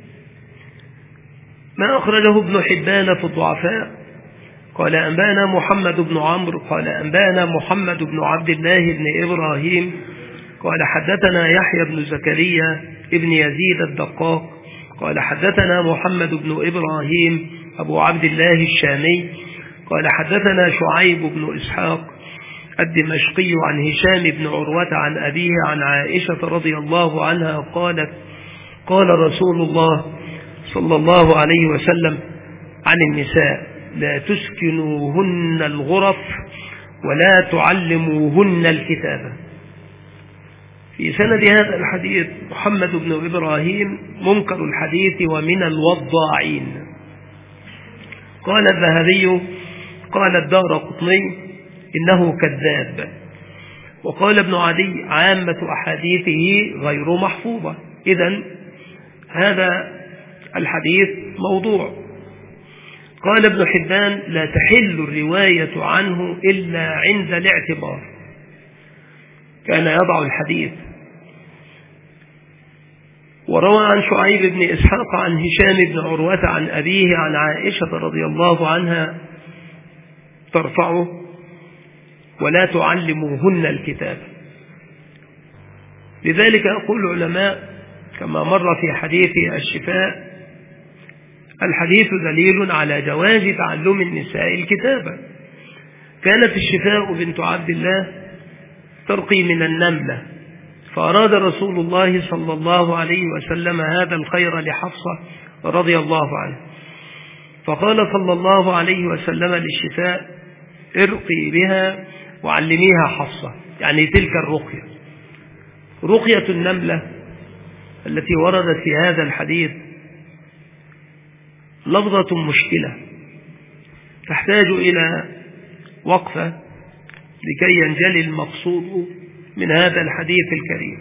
[SPEAKER 1] ما أخرجه ابن حبان في الضعفاء قال أنبانا محمد بن عمرو قال أنبانا محمد بن عبد الله بن إبراهيم قال حدثنا يحيى بن زكريا ابن يزيد الدقاق قال حدثنا محمد بن إبراهيم أبو عبد الله الشامي قال حدثنا شعيب بن إسحاق الدمشقي عن هشام بن عروة عن أبيه عن عائشة رضي الله عنها قالت قال رسول الله صلى الله عليه وسلم عن النساء لا تسكنوهن الغرف ولا تعلموهن الكتابة. في سند هذا الحديث محمد بن إبراهيم منكر الحديث ومن الوضاعين. قال الذهبي قال الدارقطني إنه كذاب. وقال ابن عدي عامة أحاديثه غير محفوظة. إذن هذا الحديث موضوع. قال ابن حبان لا تحل الرواية عنه إلا عند الاعتبار، كان يضع الحديث. وروى عن شعيب بن إسحاق عن هشام بن عروة عن أبيه عن عائشة رضي الله عنها ترفعه ولا تعلموهن الكتاب. لذلك يقول العلماء كما مر في حديث الشفاء الحديث دليل على جواز تعلم النساء الكتابة. كانت الشفاء بنت عبد الله ترقي من النملة، فأراد رسول الله صلى الله عليه وسلم هذا الخير لحفصة رضي الله عنها، فقال صلى الله عليه وسلم للشفاء ارقي بها وعلميها حفصة، يعني تلك الرقية. رقية النملة التي وردت في هذا الحديث لفظة مشكلة تحتاج إلى وقفة لكي ينجلي المقصود من هذا الحديث الكريم.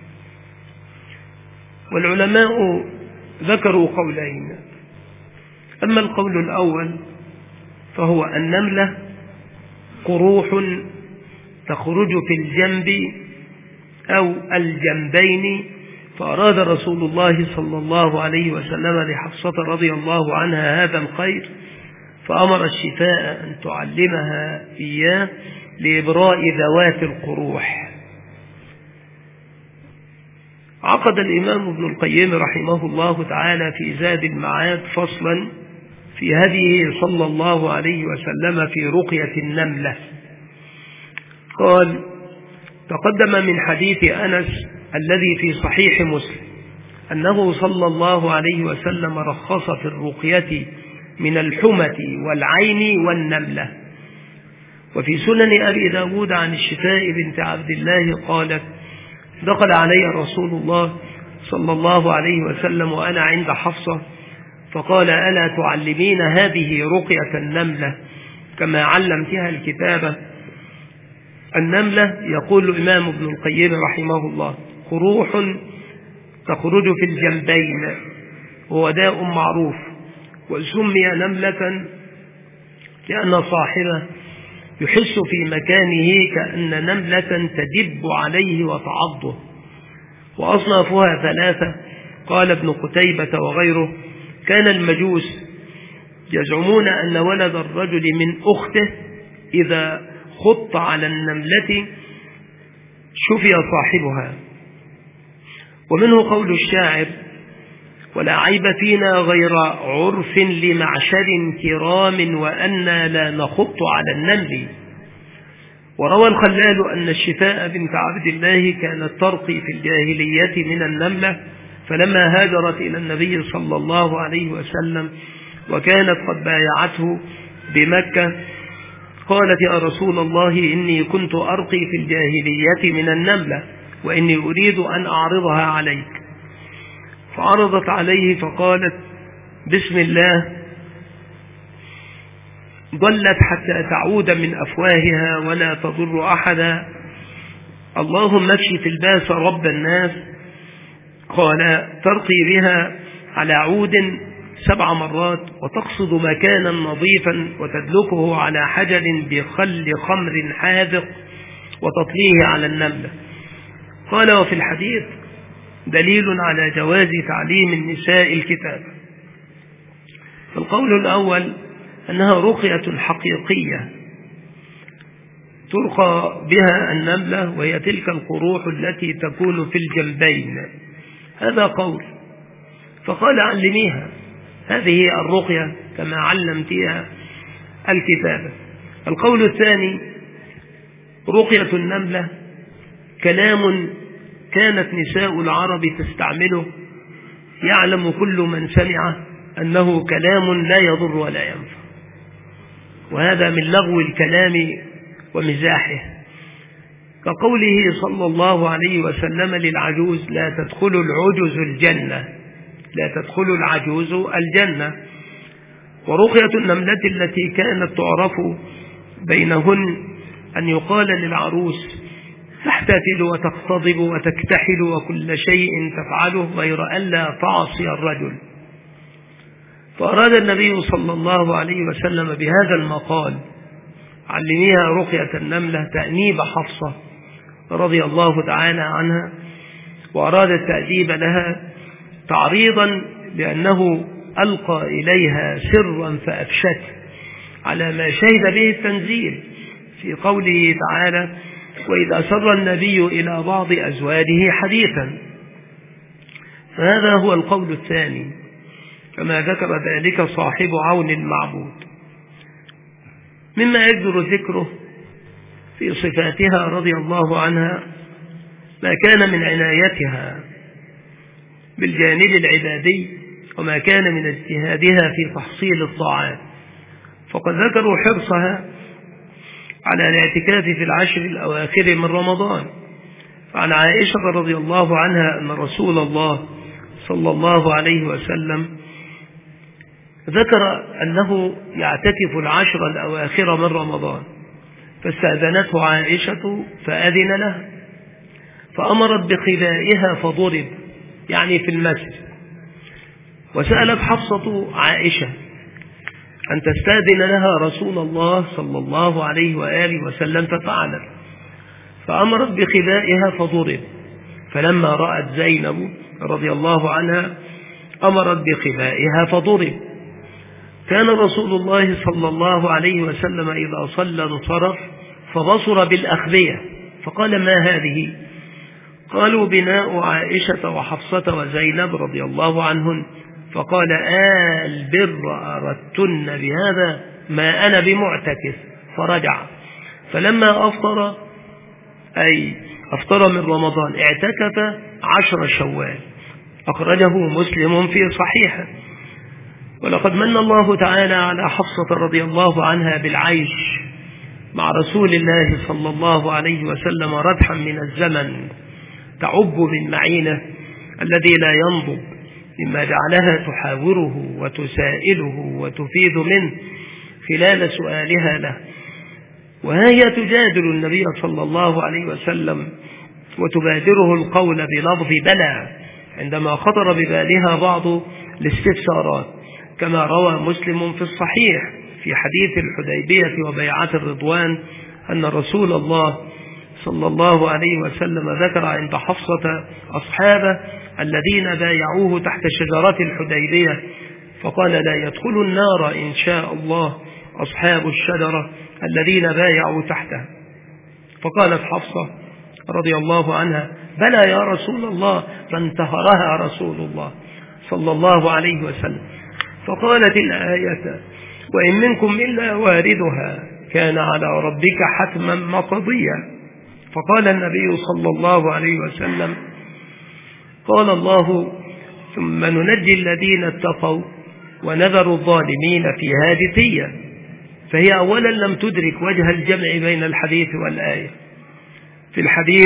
[SPEAKER 1] والعلماء ذكروا قولين. أما القول الأول فهو النملة قروح تخرج في الجنب أو الجنبين، فأراد رسول الله صلى الله عليه وسلم لحفصة رضي الله عنها هذا الخير، فأمر الشفاء أن تعلمها إياه لإبراء ذوات القروح. عقد الإمام ابن القيم رحمه الله تعالى في زاد المعاد فصلا في هديه صلى الله عليه وسلم في رقية النملة. قال تقدم من حديث أنس الذي في صحيح مسلم أنه صلى الله عليه وسلم رخص في الرقية من الحمة والعين والنملة. وفي سنن أبي داود عن الشفاء بنت عبد الله قالت دخل علي رسول الله صلى الله عليه وسلم وأنا عند حفصة فقال ألا تعلمين هذه رقية النملة كما علمتها الكتابة؟ النملة يقول الإمام ابن القيم رحمه الله قروح تخرج في الجنبين، وهو داء معروف، وسمي نملة لأن صاحبه يحس في مكانه كأن نملة تدب عليه وتعضه. وأصنافها ثلاثة. قال ابن قتيبة وغيره: كان المجوس يزعمون أن ولد الرجل من أخته إذا خط على النملة شفي صاحبها. ومنه قول الشاعر: ولا عيب فينا غير عرف لمعشر كرام وأنا لا نخط على النمل. وروى الخلال أن الشفاء بنت عبد الله كانت ترقي في الجاهلية من النملة، فلما هاجرت إلى النبي صلى الله عليه وسلم وكانت قد بايعته بمكة قالت: يا رسول الله، إني كنت أرقي في الجاهلية من النملة وإني أريد أن أعرضها عليك. فعرضت عليه فقالت: بسم الله. ظلت حتى تعود من أفواهها ولا تضر أحدا. اللهم اكشف الباس رب الناس. قال: ترقي بها على عود سبع مرات وتقصد مكانا نظيفا وتدلكه على حجر بخل خمر حاذق وتطليه على النملة. قال: وفي الحديث دليل على جواز تعليم النساء الكتاب. القول الأول أنها رقية حقيقية ترقى بها النملة، وهي تلك القروح التي تكون في الجنبين. هذا قول. فقال: علميها، هذه الرقية كما علمتها الكتابة. القول الثاني: رقية النملة كلام كانت نساء العرب تستعمله، يعلم كل من سمع أنه كلام لا يضر ولا ينفع، وهذا من لغو الكلام ومزاحه، كقوله صلى الله عليه وسلم للعجوز: لا تدخل العجوز الجنة، لا تدخل العجوز الجنة. ورقية النملة التي كانت تعرف بينهن أن يقال للعروس: تحتفل وتقتضب وتكتحل وكل شيء تفعله غير ألا تعصي الرجل. فأراد النبي صلى الله عليه وسلم بهذا المقال: علميها رقية النملة، تأنيب حفصة رضي الله تعالى عنها، وأراد التأديب لها تعريضا لأنه ألقى إليها سرا فأفشت على ما شهد به التنزيل في قوله تعالى: وإذا أسر النبي إلى بعض أزواجه حديثا. فهذا هو القول الثاني كما ذكر ذلك صاحب عون المعبود. مما يجدر ذكره في صفاتها رضي الله عنها ما كان من عنايتها بالجانب العبادي وما كان من اجتهادها في تحصيل الطاعات. فقد ذكروا حرصها على الاعتكاف في العشر الأواخر من رمضان. فعن عائشة رضي الله عنها أن رسول الله صلى الله عليه وسلم ذكر أنه يعتكف العشر الأواخر من رمضان، فاستأذنته عائشة فأذن له، فأمرت بخبائها فضرب، يعني في المسجد. وسألت حفصة عائشة أن تستأذن لها رسول الله صلى الله عليه وآله وسلم، ففعلت، فأمرت بخبائها فضرب. فلما رأت زينب رضي الله عنها أمرت بخبائها فضرب. كان رسول الله صلى الله عليه وسلم إذا صلى انصرف فبصر بالأخبية فقال: ما هذه؟ قالوا: بناء عائشة وحفصة وزينب رضي الله عنهن. فقال: آه البر أردتن بهذا، ما أنا بمعتكف. فرجع. فلما أفطر، أي أفطر من رمضان، اعتكف عشر شوال. أخرجه مسلم في صحيحه. ولقد من الله تعالى على حفصة رضي الله عنها بالعيش مع رسول الله صلى الله عليه وسلم ردحا من الزمن تعب من معينه الذي لا ينضب، مما جعلها تحاوره وتسائله وتفيد منه خلال سؤالها له. وهي تجادل النبي صلى الله عليه وسلم وتبادره القول بلفظ بلى عندما خطر ببالها بعض الاستفسارات، كما روى مسلم في الصحيح في حديث الحديبية وبيعة الرضوان أن رسول الله صلى الله عليه وسلم ذكر عند حفصة أصحابه الذين بايعوه تحت شجرة الحديبية فقال: لا يدخل النار إن شاء الله أصحاب الشجرة الذين بايعوا تحتها. فقالت حفصة رضي الله عنها: بلى يا رسول الله، فانتهرها رسول الله صلى الله عليه وسلم. فقالت الآية: وإن منكم إلا واردها كان على ربك حتما مقضيا. فقال النبي صلى الله عليه وسلم: قال الله: ثم ننجي الذين اتقوا ونذر الظالمين فيها جثيا. فهي أولا لم تدرك وجه الجمع بين الحديث والآية. في الحديث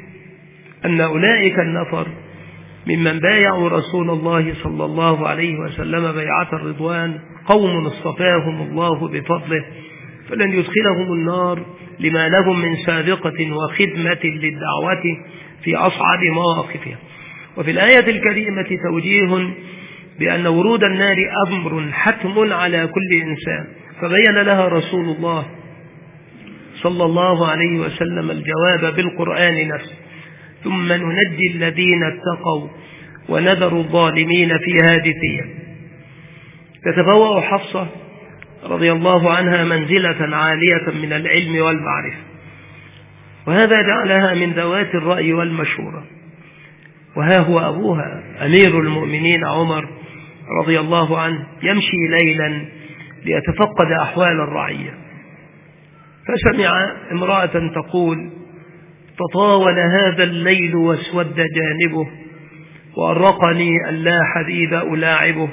[SPEAKER 1] أن أولئك النفر ممن بايعوا رسول الله صلى الله عليه وسلم بيعة الرضوان قوم اصطفاهم الله بفضله فلن يدخلهم النار لما لهم من سابقة وخدمة للدعوة في أصعب مواقفها. وفي الآية الكريمة توجيه بأن ورود النار أمر حتم على كل إنسان، فبين لها رسول الله صلى الله عليه وسلم الجواب بالقرآن نفسه: ثم ننجي الذين اتقوا ونذر الظالمين فيها جثيا. تتبوأ حفصة رضي الله عنها منزلة عالية من العلم والمعرفة، وهذا جعلها من ذوات الرأي والمشورة. وها هو أبوها أمير المؤمنين عمر رضي الله عنه يمشي ليلا ليتفقد أحوال الرعية، فسمع امرأة تقول: تطاول هذا الليل واسود جانبه وأرقني ألا حبيب ألاعبه،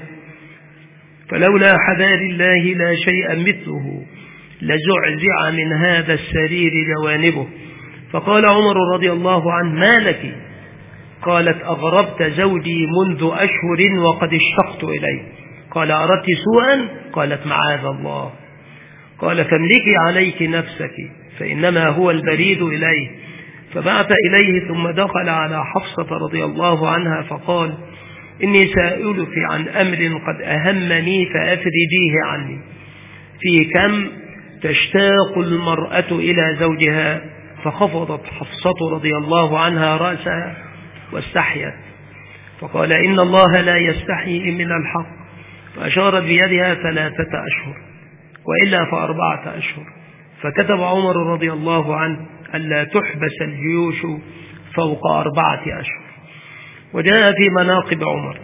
[SPEAKER 1] فلولا حبال الله لا شيء مثله لزعزع من هذا السرير جوانبه. فقال عمر رضي الله عنه: ما لك؟ قالت: أغربت زوجي منذ أشهر وقد اشتقت إليه. قال: أردت سوءا؟ قالت: معاذ الله. قال: فاملكي عليك نفسك فإنما هو البريد إليه. فبعث إليه ثم دخل على حفصة رضي الله عنها فقال: إني سائلك عن أمر قد أهمني فأفرجيه عني. في كم تشتاق المرأة إلى زوجها؟ فخفضت حفصة رضي الله عنها رأسها واستحيت، فقال: إن الله لا يستحيي من الحق. فأشارت بيدها ثلاثة أشهر وإلا فأربعة أشهر. فكتب عمر رضي الله عنه ألا تحبس الجيوش فوق أربعة أشهر. وجاء في مناقب عمر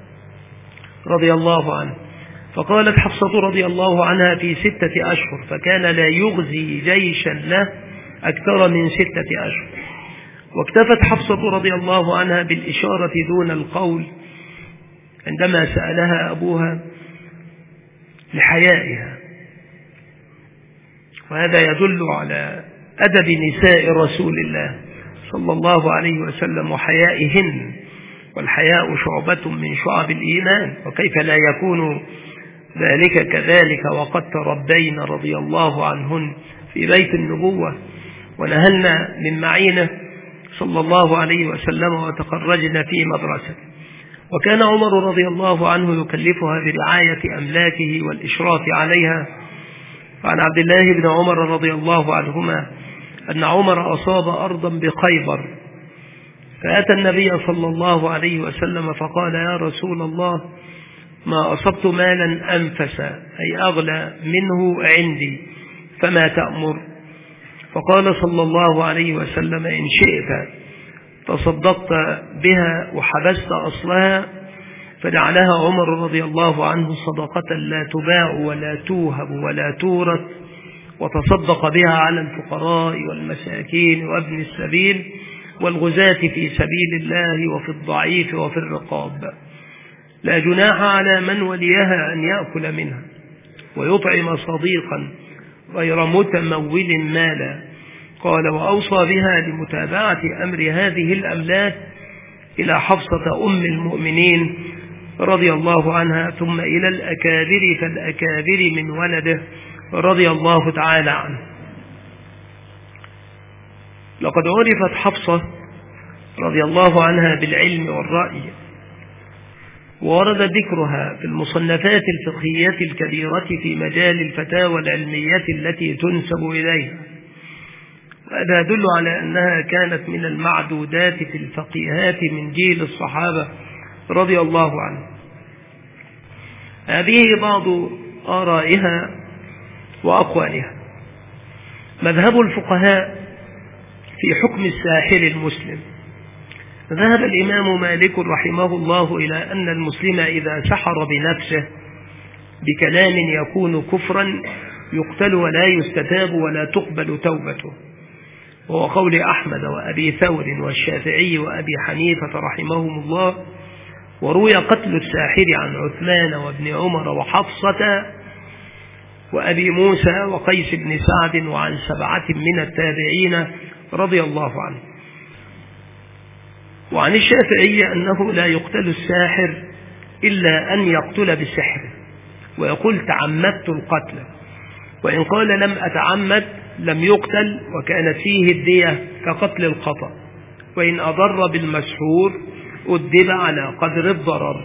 [SPEAKER 1] رضي الله عنه فقالت حفصة رضي الله عنها: في ستة أشهر، فكان لا يغزي جيشا له أكثر من ستة أشهر. واكتفت حفصة رضي الله عنها بالإشارة دون القول عندما سألها أبوها لحيائها. وهذا يدل على أدب نساء رسول الله صلى الله عليه وسلم وحيائهن، والحياء شعبة من شعب الإيمان، وكيف لا يكون ذلك كذلك وقد تربين رضي الله عنهن في بيت النبوة ونهلنا من معينه صلى الله عليه وسلم وتخرجنا في مدرسة. وكان عمر رضي الله عنه يكلفها برعاية أملاكه والإشراف عليها. وعن عبد الله بن عمر رضي الله عنهما أن عمر أصاب أرضا بخيبر، فأتى النبي صلى الله عليه وسلم فقال: يا رسول الله، ما أصبت مالا أنفس أي أغلى منه عندي، فما تأمر؟ فقال صلى الله عليه وسلم: إن شئت تصدقت بها وحبست أصلها. فجعلها عمر رضي الله عنه صدقة لا تباع ولا توهب ولا تورث، وتصدق بها على الفقراء والمساكين وابن السبيل والغزاة في سبيل الله وفي الضعيف وفي الرقاب. لا جناح على من وليها أن يأكل منها ويطعم صديقا غير متمول مالا. قال: وأوصى بها لمتابعة أمر هذه الأملاك إلى حفصة أم المؤمنين رضي الله عنها، ثم إلى الأكابر فالأكابر من ولده رضي الله تعالى عنه. لقد عرفت حفصة رضي الله عنها بالعلم والرأي، وورد ذكرها في المصنفات الفقهية الكبيرة في مجال الفتاوى العلمية التي تنسب إليها، وهذا يدل على أنها كانت من المعدودات في الفقيهات من جيل الصحابة رضي الله عنهم. هذه بعض آرائها وأقوالها. مذهب الفقهاء في حكم الساحر المسلم: ذهب الإمام مالك رحمه الله إلى أن المسلم إذا سحر بنفسه بكلام يكون كفرا يقتل ولا يستتاب ولا تقبل توبته، وهو قول أحمد وأبي ثور والشافعي وأبي حنيفة رحمهم الله. وروي قتل الساحر عن عثمان وابن عمر وحفصة وأبي موسى وقيس بن سعد وعن سبعة من التابعين رضي الله عنه. وعن الشافعي أنه لا يقتل الساحر إلا أن يقتل بالسحر، ويقول تعمدت القتل، وإن قال لم أتعمد لم يقتل، وكانت فيه الدية كقتل الخطأ، وإن أضر بالمسحور أدب على قدر الضرر.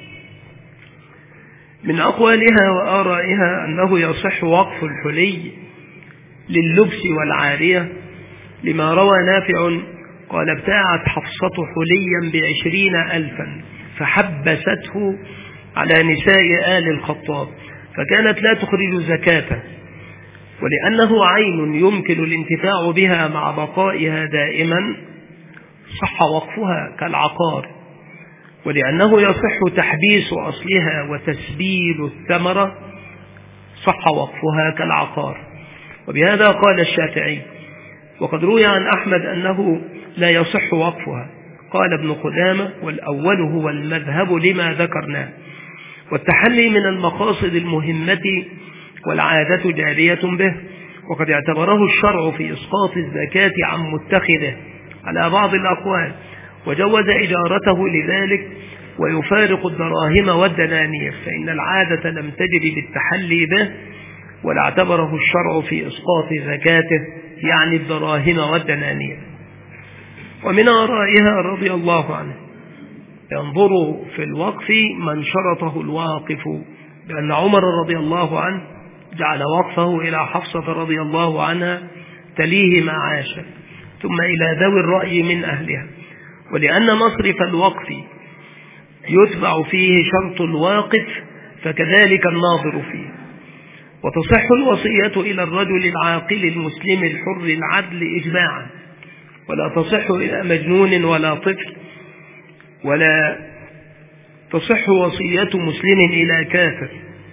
[SPEAKER 1] من أقوالها وآرائها أنه يصح وقف الحلي لللبس والعارية، لما روى نافع قال: ابتاعت حفصة حليا بعشرين ألفا فحبسته على نساء آل الخطاب، فكانت لا تخرج زكاته، ولأنه عين يمكن الانتفاع بها مع بقائها دائما صح وقفها كالعقار، ولأنه يصح تحبيس أصلها وتسبيل الثمرة صح وقفها كالعقار. وبهذا قال الشافعي. وقد روي عن أحمد أنه لا يصح وقفها. قال ابن قدامة: والأول هو المذهب لما ذكرناه، والتحلي من المقاصد المهمة والعادة جارية به، وقد اعتبره الشرع في إسقاط الزكاة عن متخذه على بعض الأقوال، وجوز إجارته لذلك، ويفارق الدراهم والدنانير، فإن العادة لم تجد بالتحلي به، ولا اعتبره الشرع في إسقاط زكاته يعني الدراهم والدنانير. ومن آرائها رضي الله عنه: ينظر في الوقف من شرطه الواقف، بأن عمر رضي الله عنه جعل وقفه إلى حفصة رضي الله عنها تليه معاشا، ثم إلى ذوي الرأي من أهلها، ولأن مصرف الوقف يتبع فيه شرط الواقف فكذلك الناظر فيه. وتصح الوصية إلى الرجل العاقل المسلم الحر العدل إجماعا، ولا تصح إلى مجنون ولا طفل، ولا تصح وصية مسلم إلى كافر،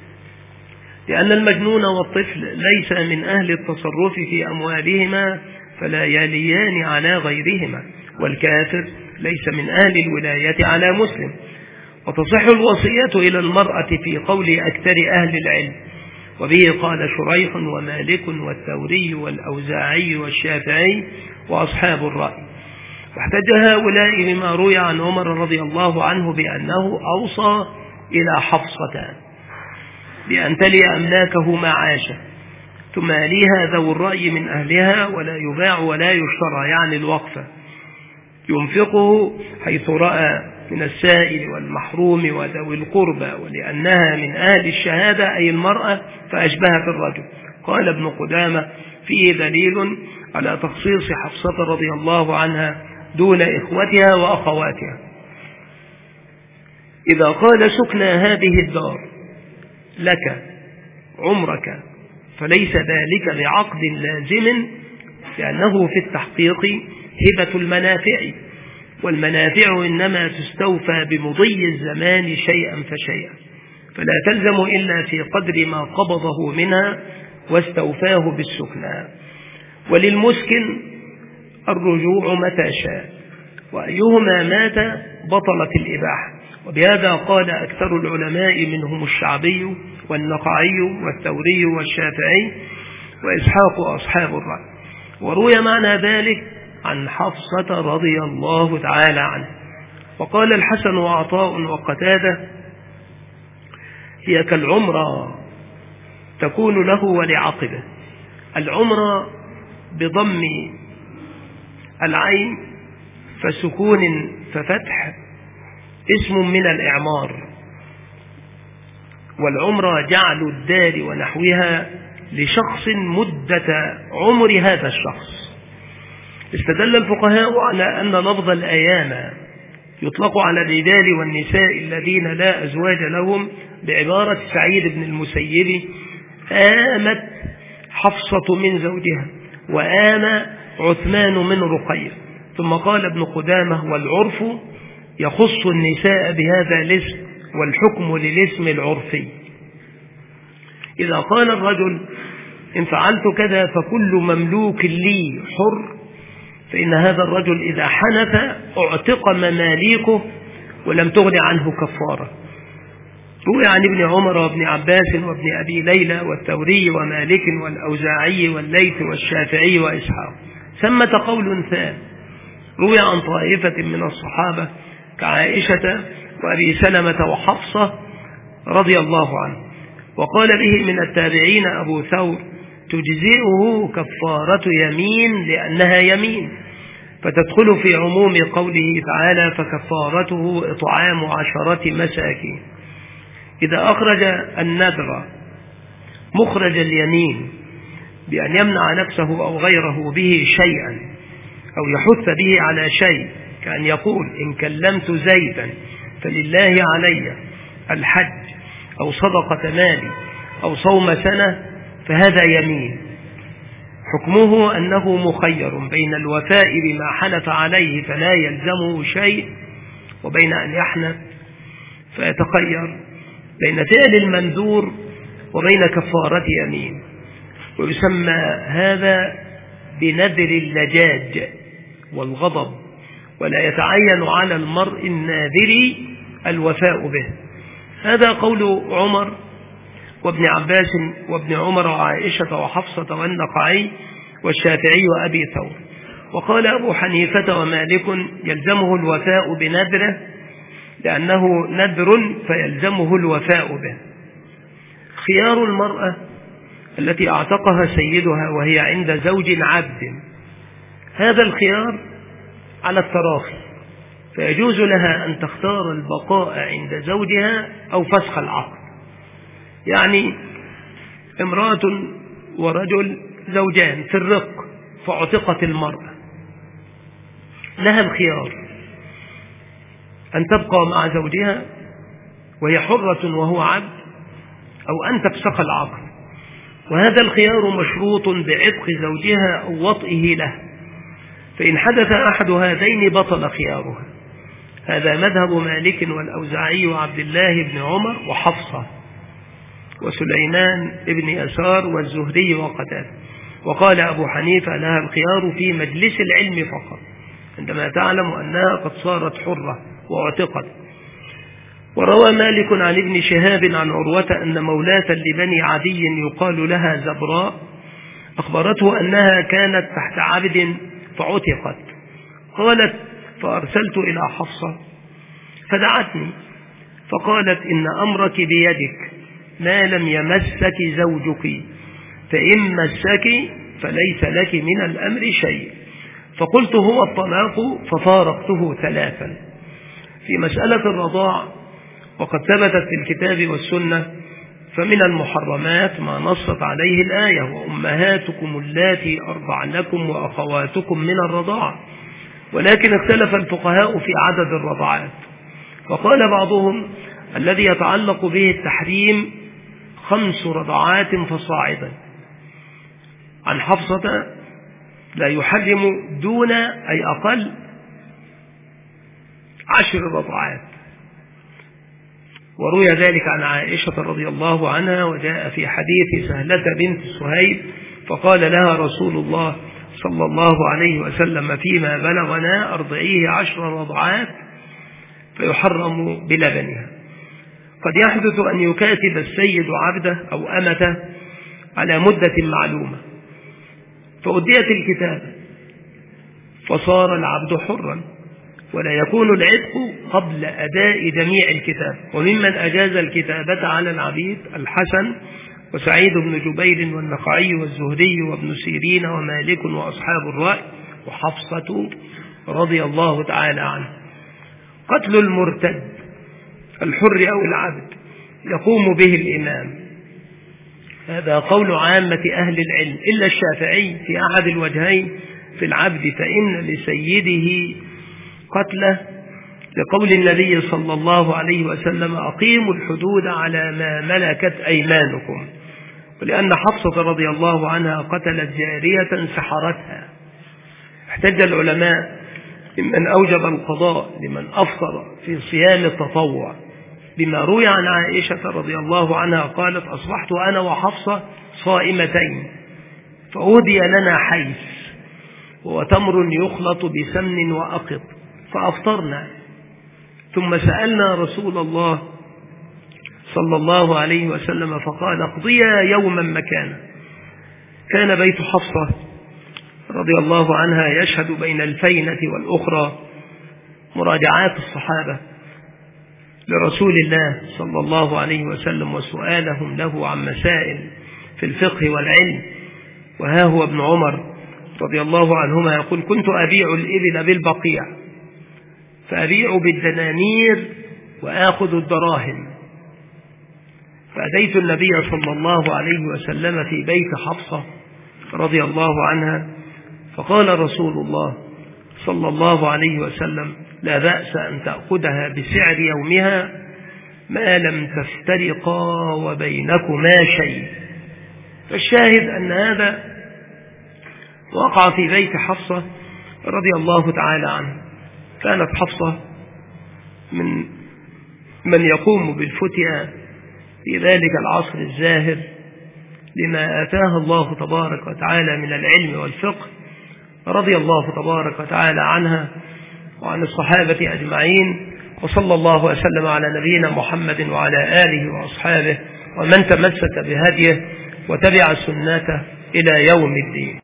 [SPEAKER 1] لأن المجنون والطفل ليس من أهل التصرف في أموالهما فلا يليان على غيرهما، والكافر ليس من أهل الولاية على مسلم. وتصح الوصية إلى المرأة في قول أكثر أهل العلم، وبه قال شريح ومالك والثوري والأوزاعي والشافعي وأصحاب الرأي. واحتج هؤلاء بما روي عن عمر رضي الله عنه بأنه أوصى إلى حفصة بأن تلي أملاكه معاشا، ثم يليها ذو الرأي من أهلها، ولا يباع ولا يشترى يعني الوقف، ينفقه حيث رأى من السائل والمحروم وذوي القربى، ولأنها من أهل الشهادة أي المرأة فأشبهت الرجل. قال ابن قدامة: فيه دليل على تخصيص حفصة رضي الله عنها دون إخوتها وأخواتها. إذا قال سكنى هذه الدار لك عمرك فليس ذلك بعقد لازم، لأنه في التحقيق هبة المنافع، والمنافع إنما تستوفى بمضي الزمان شيئا فشيئا، فلا تلزم إلا في قدر ما قبضه منها واستوفاه بالسكنى. وللمسكن الرجوع متى شاء، وأيهما مات بطلت الإباحة. وبهذا قال أكثر العلماء منهم الشعبي والنقعي والثوري والشافعي وإسحاق أصحاب الرأي. وروي معنى ذلك عن حفصة رضي الله تعالى عنه. وقال الحسن وعطاء وقتادة: هي كالعمرة تكون له ولعقبه. العمرة بضم العين فسكون ففتح اسم من الإعمار، والعمرة جعل الدار ونحوها لشخص مدة عمر هذا الشخص. استدل الفقهاء على أن لفظ الأيام يطلق على الرجال والنساء الذين لا أزواج لهم بعبارة سعيد بن المسيب: آمت حفصة من زوجها وآم عثمان من رقية. ثم قال ابن قدامة: والعرف يخص النساء بهذا الاسم والحكم للاسم العرفي. إذا قال الرجل: إن فعلت كذا فكل مملوك لي حر، فإن هذا الرجل إذا حنث اعتق مماليكه ولم تغن عنه كفارة. روي عن ابن عمر وابن عباس وابن أبي ليلى والثوري ومالك والأوزاعي والليث والشافعي وإسحاق. ثمة قول ثاني روي عن طائفة من الصحابة كعائشة وأبي سلمة وحفصة رضي الله عنه، وقال به من التابعين أبو ثور: تجزئه كفارة يمين لأنها يمين، فتدخل في عموم قوله تعالى: فكفارته إطعام عشرة مساكين. إذا أخرج النذر مخرج اليمين بأن يمنع نفسه أو غيره به شيئا أو يحث به على شيء، كأن يقول: إن كلمت زيدا فلله علي الحج أو صدقة مالي أو صوم سنة، فهذا يمين. حكمه أنه مخير بين الوفاء بما حلف عليه فلا يلزمه شيء، وبين أن يحنث فيتخير بين فعل المنذور وبين كفارة يمين. ويسمى هذا بنذر اللجاج والغضب، ولا يتعين على المرء الناذر الوفاء به. هذا قول عمر وابن عباس وابن عمر وعائشة وحفصة والنقعي والشافعي وأبي ثور. وقال أبو حنيفة ومالك: يلزمه الوفاء بنذره لأنه نذر فيلزمه الوفاء به. خيار المرأة التي اعتقها سيدها وهي عند زوج عبد، هذا الخيار على التراخي، فيجوز لها أن تختار البقاء عند زوجها أو فسخ العقد. يعني امرأة ورجل زوجان في الرق فاعتقت المرأة، لها الخيار أن تبقى مع زوجها وهي حرة وهو عبد، أو أن تفسخ العقد. وهذا الخيار مشروط بعتق زوجها أو وطئه له، فإن حدث أحد هذين بطل خيارها. هذا مذهب مالك والأوزاعي وعبد الله بن عمر وحفصة وسليمان بن يسار والزهري وقتادة. وقال أبو حنيفة: لها الخيار في مجلس العلم فقط، عندما تعلم أنها قد صارت حرة واعتقت. وروى مالك عن ابن شهاب عن عروة أن مولاة لبني عدي يقال لها زبراء أخبرته أنها كانت تحت عبد فعتقت. قالت: فأرسلت إلى حفصة فدعتني فقالت: إن أمرك بيدك ما لم يمسك زوجك، فإن مسك فليس لك من الأمر شيء. فقلت: هو الطلاق، ففارقته ثلاثا. في مسألة الرضاع وقد ثبتت في الكتاب والسنة، فمن المحرمات ما نصت عليه الآية: وأمهاتكم اللاتي أرضعنكم وأخواتكم من الرضاعة. ولكن اختلف الفقهاء في عدد الرضعات، وقال بعضهم الذي يتعلق به التحريم خمس رضعات فصاعدا. عن حفصة: لا يحرم دون أي أقل عشر رضعات. وروي ذلك عن عائشة رضي الله عنها، وجاء في حديث سهلة بنت سهيل فقال لها رسول الله صلى الله عليه وسلم فيما بلغنا: أرضعيه عشر رضعات فيحرم بلبنها. قد يحدث أن يكاتب السيد عبده أو أمته على مدة معلومة، فأديت الكتابة فصار العبد حرا، ولا يكون العتق قبل أداء جميع الكتاب. وممن أجاز الكتابة على العبيد الحسن وسعيد بن جبير والنخعي والزهري وابن سيرين ومالك وأصحاب الرأي وحفصة رضي الله تعالى عنه. قتل المرتد الحر أو العبد يقوم به الإمام، هذا قول عامة أهل العلم إلا الشافعي في أحد الوجهين في العبد، فإن لسيده قتله لقول النبي صلى الله عليه وسلم أقيموا الحدود على ما ملكت أيمانكم، ولأن حفصة رضي الله عنها قتلت جارية سحرتها. احتج العلماء ممن أوجب القضاء لمن أفطر في صيام التطوع بما روي عن عائشة رضي الله عنها قالت أصبحت أنا وحفصة صائمتين فأهدي لنا حيث وتمر يخلط بسمن وأقط فأفطرنا، ثم سألنا رسول الله صلى الله عليه وسلم فقال اقضيا يوما مكانا. كان بيت حفصة رضي الله عنها يشهد بين الفينة والأخرى مراجعات الصحابة لرسول الله صلى الله عليه وسلم وسؤالهم له عن مسائل في الفقه والعلم. وها هو ابن عمر رضي الله عنهما يقول كنت أبيع الإبل بالبقيع فأبيع بالدنانير وآخذ الدراهم، فأتيت النبي صلى الله عليه وسلم في بيت حفصة رضي الله عنها فقال رسول الله صلى الله عليه وسلم لا بأس أن تأخذها بسعر يومها ما لم تفترقا وبينكما شيء. فالشاهد أن هذا وقع في بيت حفصة رضي الله تعالى عنه. كانت حفصة من من يقوم بالفتيا في ذلك العصر الزاهر لما آتاها الله تبارك وتعالى من العلم والفقه، رضي الله تبارك وتعالى عنها وعن الصحابة أجمعين، وصلى الله وسلم على نبينا محمد وعلى آله وأصحابه ومن تمسك بهديه وتبع سنته إلى يوم الدين.